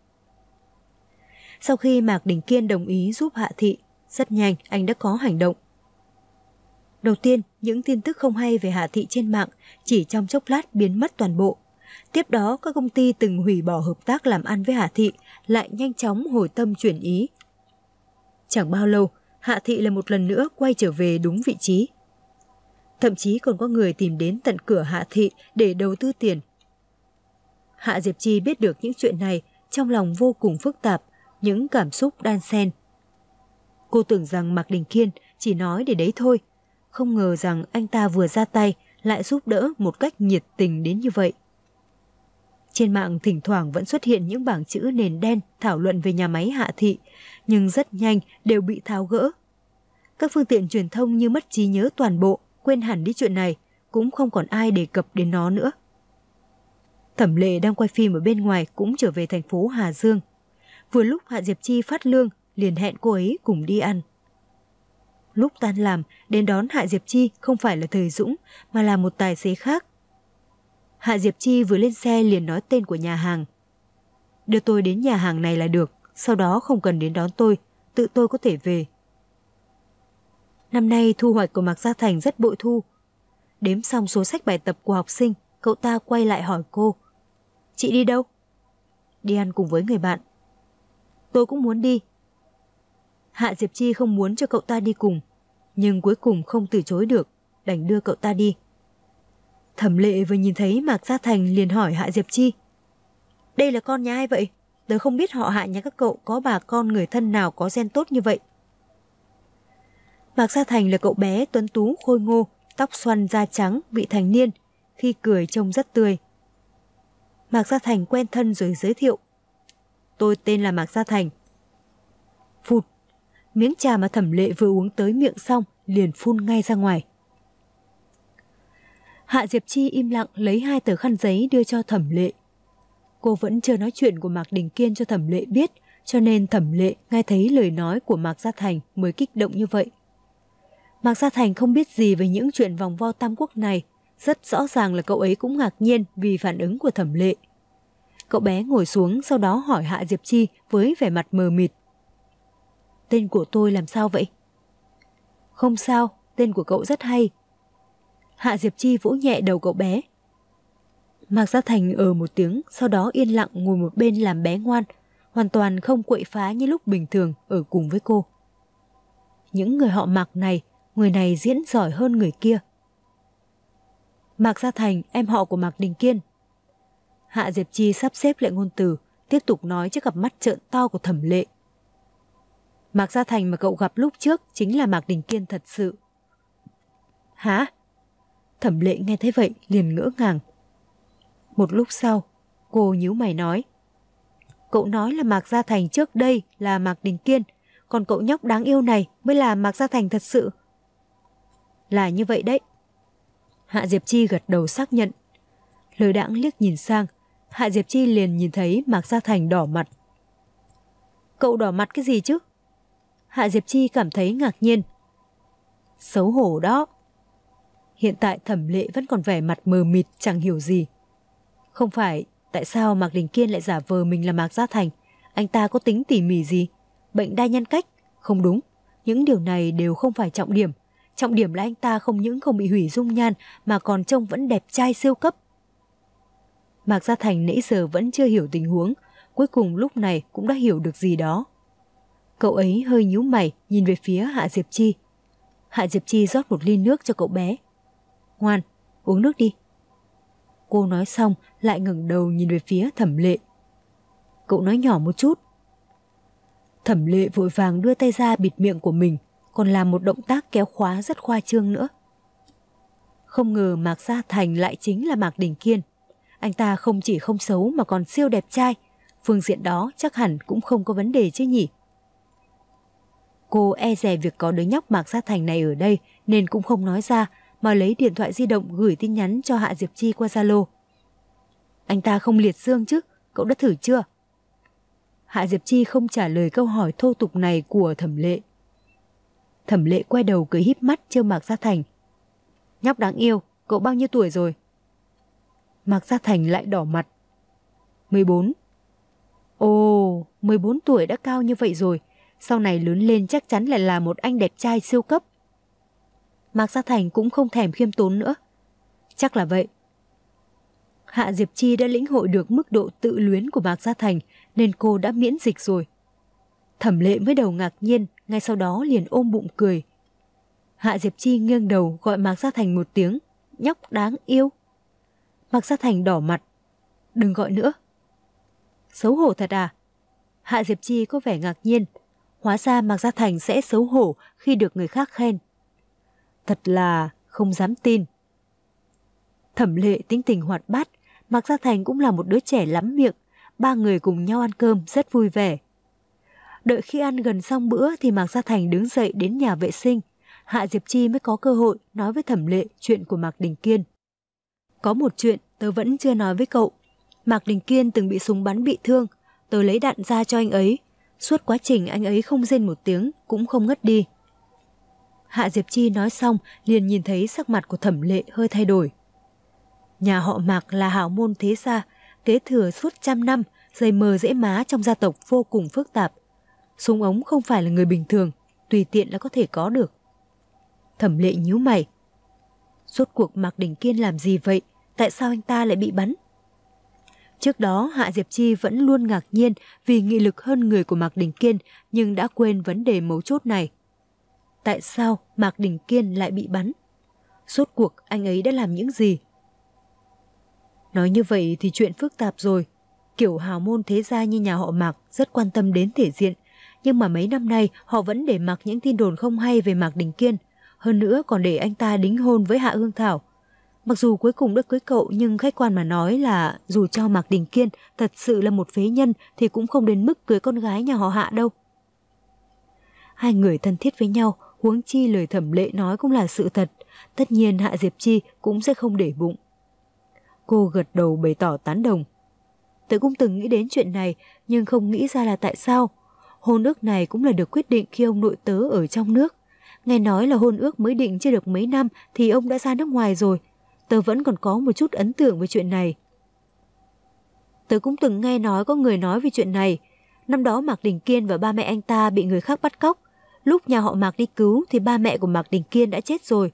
Sau khi Mạc Đình Kiên đồng ý giúp Hạ Thị, rất nhanh anh đã có hành động. Đầu tiên, những tin tức không hay về Hạ Thị trên mạng chỉ trong chốc lát biến mất toàn bộ. Tiếp đó, các công ty từng hủy bỏ hợp tác làm ăn với Hạ Thị lại nhanh chóng hồi tâm chuyển ý. Chẳng bao lâu, Hạ Thị lại một lần nữa quay trở về đúng vị trí. Thậm chí còn có người tìm đến tận cửa Hạ Thị để đầu tư tiền. Hạ Diệp Chi biết được những chuyện này, trong lòng vô cùng phức tạp, những cảm xúc đan xen. Cô tưởng rằng Mạc Đình Kiên chỉ nói để đấy thôi, không ngờ rằng anh ta vừa ra tay lại giúp đỡ một cách nhiệt tình đến như vậy. Trên mạng thỉnh thoảng vẫn xuất hiện những bảng chữ nền đen thảo luận về nhà máy Hạ Thị, nhưng rất nhanh đều bị tháo gỡ. Các phương tiện truyền thông như mất trí nhớ toàn bộ, quên hẳn đi chuyện này, cũng không còn ai đề cập đến nó nữa. Thẩm Lệ đang quay phim ở bên ngoài cũng trở về thành phố Hà Dương. Vừa lúc Hạ Diệp Chi phát lương, liền hẹn cô ấy cùng đi ăn. Lúc tan làm, đến đón Hạ Diệp Chi không phải là Thời Dũng, mà là một tài xế khác. Hạ Diệp Chi vừa lên xe liền nói tên của nhà hàng. Đưa tôi đến nhà hàng này là được, sau đó không cần đến đón tôi, tự tôi có thể về. Năm nay thu hoạch của Mạc Gia Thành rất bội thu. Đếm xong số sách bài tập của học sinh, cậu ta quay lại hỏi cô. Chị đi đâu? Đi ăn cùng với người bạn. Tôi cũng muốn đi. Hạ Diệp Chi không muốn cho cậu ta đi cùng, nhưng cuối cùng không từ chối được, đành đưa cậu ta đi. Thẩm Lệ vừa nhìn thấy Mạc Gia Thành liền hỏi Hạ Diệp Chi. Đây là con nhà ai vậy? Tớ không biết họ Hạ nhà các cậu có bà con người thân nào có gen tốt như vậy. Mạc Gia Thành là cậu bé tuấn tú khôi ngô, tóc xoăn da trắng, vị thành niên, khi cười trông rất tươi. Mạc Gia Thành quen thân rồi giới thiệu. Tôi tên là Mạc Gia Thành. Phụt, miếng trà mà Thẩm Lệ vừa uống tới miệng xong liền phun ngay ra ngoài. Hạ Diệp Chi im lặng lấy hai tờ khăn giấy đưa cho Thẩm Lệ. Cô vẫn chưa nói chuyện của Mạc Đình Kiên cho Thẩm Lệ biết, cho nên Thẩm Lệ nghe thấy lời nói của Mạc Gia Thành mới kích động như vậy. Mạc Gia Thành không biết gì về những chuyện vòng vo tam quốc này, rất rõ ràng là cậu ấy cũng ngạc nhiên vì phản ứng của Thẩm Lệ. Cậu bé ngồi xuống sau đó hỏi Hạ Diệp Chi với vẻ mặt mờ mịt. Tên của tôi làm sao vậy? Không sao, tên của cậu rất hay. Hạ Diệp Chi vỗ nhẹ đầu cậu bé. Mạc Gia Thành ờ một tiếng, sau đó yên lặng ngồi một bên làm bé ngoan, hoàn toàn không quậy phá như lúc bình thường ở cùng với cô. Những người họ Mạc này, người này diễn giỏi hơn người kia. Mạc Gia Thành, em họ của Mạc Đình Kiên. Hạ Diệp Chi sắp xếp lại ngôn từ, tiếp tục nói trước cặp mắt trợn to của Thẩm Lệ. Mạc Gia Thành mà cậu gặp lúc trước chính là Mạc Đình Kiên thật sự. Hả? Thẩm Lệ nghe thấy vậy liền ngỡ ngàng. Một lúc sau, cô nhíu mày nói. Cậu nói là Mạc Gia Thành trước đây là Mạc Đình Kiên, còn cậu nhóc đáng yêu này mới là Mạc Gia Thành thật sự. Là như vậy đấy. Hạ Diệp Chi gật đầu xác nhận. Lơ đãng liếc nhìn sang, Hạ Diệp Chi liền nhìn thấy Mạc Gia Thành đỏ mặt. Cậu đỏ mặt cái gì chứ? Hạ Diệp Chi cảm thấy ngạc nhiên. Xấu hổ đó. Hiện tại Thẩm Lệ vẫn còn vẻ mặt mờ mịt chẳng hiểu gì. Không phải, tại sao Mạc Đình Kiên lại giả vờ mình là Mạc Gia Thành? Anh ta có tính tỉ mỉ gì? Bệnh đa nhân cách? Không đúng. Những điều này đều không phải trọng điểm. Trọng điểm là anh ta không những không bị hủy dung nhan mà còn trông vẫn đẹp trai siêu cấp. Mạc Gia Thành nãy giờ vẫn chưa hiểu tình huống, cuối cùng lúc này cũng đã hiểu được gì đó. Cậu ấy hơi nhíu mày nhìn về phía Hạ Diệp Chi. Hạ Diệp Chi rót một ly nước cho cậu bé. Ngoan, uống nước đi. Cô nói xong lại ngẩng đầu nhìn về phía Thẩm Lệ. Cậu nói nhỏ một chút. Thẩm Lệ vội vàng đưa tay ra bịt miệng của mình, còn làm một động tác kéo khóa rất khoa trương nữa. Không ngờ Mạc Gia Thành lại chính là Mạc Đình Kiên. Anh ta không chỉ không xấu mà còn siêu đẹp trai. Phương diện đó chắc hẳn cũng không có vấn đề chứ nhỉ. Cô e dè việc có đứa nhóc Mạc Gia Thành này ở đây nên cũng không nói ra, mà lấy điện thoại di động gửi tin nhắn cho Hạ Diệp Chi qua Zalo. Anh ta không liệt dương chứ, cậu đã thử chưa? Hạ Diệp Chi không trả lời câu hỏi thô tục này của Thẩm Lệ. Thẩm Lệ quay đầu cười híp mắt trêu Mạc Gia Thành. Nhóc đáng yêu, cậu bao nhiêu tuổi rồi? Mạc Gia Thành lại đỏ mặt. mười bốn. Ồ, mười bốn tuổi đã cao như vậy rồi, sau này lớn lên chắc chắn lại là một anh đẹp trai siêu cấp. Mạc Gia Thành cũng không thèm khiêm tốn nữa. Chắc là vậy. Hạ Diệp Chi đã lĩnh hội được mức độ tự luyến của Mạc Gia Thành nên cô đã miễn dịch rồi. Thẩm Lệ mới đầu ngạc nhiên, ngay sau đó liền ôm bụng cười. Hạ Diệp Chi nghiêng đầu gọi Mạc Gia Thành một tiếng, nhóc đáng yêu. Mạc Gia Thành đỏ mặt. Đừng gọi nữa. Xấu hổ thật à? Hạ Diệp Chi có vẻ ngạc nhiên. Hóa ra Mạc Gia Thành sẽ xấu hổ khi được người khác khen. Thật là không dám tin. Thẩm Lệ tính tình hoạt bát, Mạc Gia Thành cũng là một đứa trẻ lắm miệng. Ba người cùng nhau ăn cơm rất vui vẻ. Đợi khi ăn gần xong bữa thì Mạc Gia Thành đứng dậy đến nhà vệ sinh. Hạ Diệp Chi mới có cơ hội nói với Thẩm Lệ chuyện của Mạc Đình Kiên. Có một chuyện tớ vẫn chưa nói với cậu. Mạc Đình Kiên từng bị súng bắn bị thương. Tớ lấy đạn ra cho anh ấy. Suốt quá trình anh ấy không rên một tiếng, cũng không ngất đi. Hạ Diệp Chi nói xong liền nhìn thấy sắc mặt của Thẩm Lệ hơi thay đổi. Nhà họ Mạc là hào môn thế gia, kế thừa suốt trăm năm, dày mờ dễ má trong gia tộc vô cùng phức tạp. Súng ống không phải là người bình thường, tùy tiện là có thể có được. Thẩm Lệ nhíu mày. Rốt cuộc Mạc Đình Kiên làm gì vậy? Tại sao anh ta lại bị bắn? Trước đó Hạ Diệp Chi vẫn luôn ngạc nhiên vì nghị lực hơn người của Mạc Đình Kiên, nhưng đã quên vấn đề mấu chốt này. Tại sao Mạc Đình Kiên lại bị bắn? Rốt cuộc anh ấy đã làm những gì? Nói như vậy thì chuyện phức tạp rồi. Kiểu hào môn thế gia như nhà họ Mạc rất quan tâm đến thể diện, nhưng mà mấy năm nay họ vẫn để mặc những tin đồn không hay về Mạc Đình Kiên, hơn nữa còn để anh ta đính hôn với Hạ Hương Thảo. Mặc dù cuối cùng đã cưới cậu, nhưng khách quan mà nói là dù cho Mạc Đình Kiên thật sự là một phế nhân thì cũng không đến mức cưới con gái nhà họ Hạ đâu. Hai người thân thiết với nhau, huống chi lời Thẩm Lệ nói cũng là sự thật, tất nhiên Hạ Diệp Chi cũng sẽ không để bụng. Cô gật đầu bày tỏ tán đồng. Tớ cũng từng nghĩ đến chuyện này, nhưng không nghĩ ra là tại sao. Hôn ước này cũng là được quyết định khi ông nội tớ ở trong nước. Nghe nói là hôn ước mới định chưa được mấy năm thì ông đã ra nước ngoài rồi. Tớ vẫn còn có một chút ấn tượng với chuyện này. Tớ cũng từng nghe nói có người nói về chuyện này. Năm đó Mạc Đình Kiên và ba mẹ anh ta bị người khác bắt cóc. Lúc nhà họ Mạc đi cứu thì ba mẹ của Mạc Đình Kiên đã chết rồi.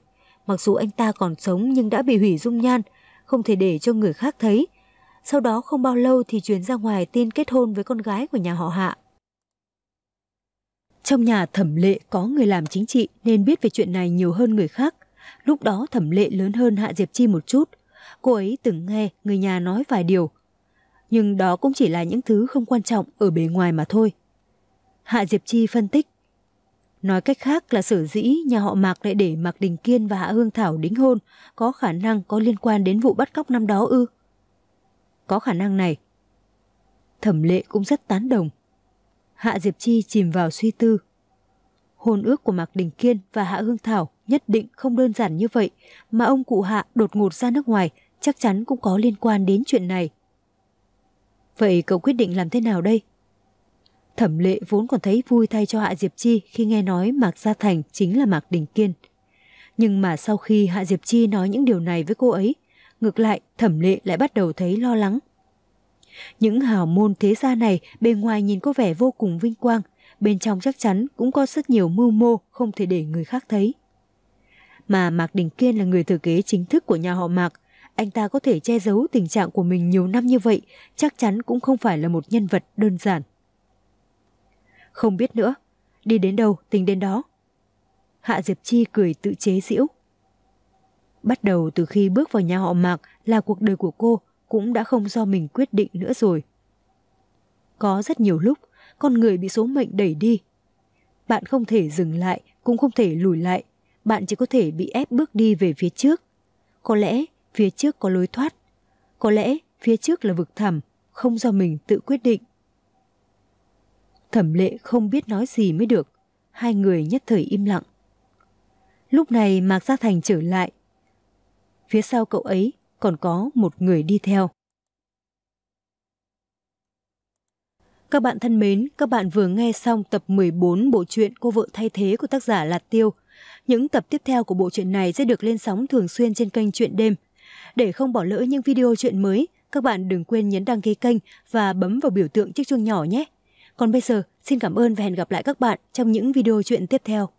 Mặc dù anh ta còn sống nhưng đã bị hủy dung nhan, không thể để cho người khác thấy. Sau đó không bao lâu thì truyền ra ngoài tin kết hôn với con gái của nhà họ Hạ. Trong nhà Thẩm Lệ có người làm chính trị nên biết về chuyện này nhiều hơn người khác. Lúc đó Thẩm Lệ lớn hơn Hạ Diệp Chi một chút. Cô ấy từng nghe người nhà nói vài điều. Nhưng đó cũng chỉ là những thứ không quan trọng ở bề ngoài mà thôi. Hạ Diệp Chi phân tích. Nói cách khác là sở dĩ nhà họ Mạc lại để Mạc Đình Kiên và Hạ Hương Thảo đính hôn có khả năng có liên quan đến vụ bắt cóc năm đó ư? Có khả năng này. Thẩm Lệ cũng rất tán đồng. Hạ Diệp Chi chìm vào suy tư. Hôn ước của Mạc Đình Kiên và Hạ Hương Thảo nhất định không đơn giản như vậy, mà ông cụ Hạ đột ngột ra nước ngoài chắc chắn cũng có liên quan đến chuyện này. Vậy cậu quyết định làm thế nào đây? Thẩm Lệ vốn còn thấy vui thay cho Hạ Diệp Chi khi nghe nói Mạc Gia Thành chính là Mạc Đình Kiên. Nhưng mà sau khi Hạ Diệp Chi nói những điều này với cô ấy, ngược lại Thẩm Lệ lại bắt đầu thấy lo lắng. Những hào môn thế gia này bề ngoài nhìn có vẻ vô cùng vinh quang, bên trong chắc chắn cũng có rất nhiều mưu mô không thể để người khác thấy. Mà Mạc Đình Kiên là người thừa kế chính thức của nhà họ Mạc, anh ta có thể che giấu tình trạng của mình nhiều năm như vậy, chắc chắn cũng không phải là một nhân vật đơn giản. Không biết nữa, đi đến đâu tính đến đó. Hạ Diệp Chi cười tự chế giễu. Bắt đầu từ khi bước vào nhà họ Mạc là cuộc đời của cô cũng đã không do mình quyết định nữa rồi. Có rất nhiều lúc con người bị số mệnh đẩy đi. Bạn không thể dừng lại, cũng không thể lùi lại. Bạn chỉ có thể bị ép bước đi về phía trước. Có lẽ phía trước có lối thoát. Có lẽ phía trước là vực thẳm, không do mình tự quyết định. Thẩm Lệ không biết nói gì mới được. Hai người nhất thời im lặng. Lúc này Mạc Gia Thành trở lại. Phía sau cậu ấy còn có một người đi theo. Các bạn thân mến, các bạn vừa nghe xong tập mười bốn bộ truyện Cô vợ thay thế của tác giả Lạt Tiêu. Những tập tiếp theo của bộ truyện này sẽ được lên sóng thường xuyên trên kênh Truyện Đêm. Để không bỏ lỡ những video truyện mới, các bạn đừng quên nhấn đăng ký kênh và bấm vào biểu tượng chiếc chuông nhỏ nhé. Còn bây giờ, xin cảm ơn và hẹn gặp lại các bạn trong những video truyện tiếp theo.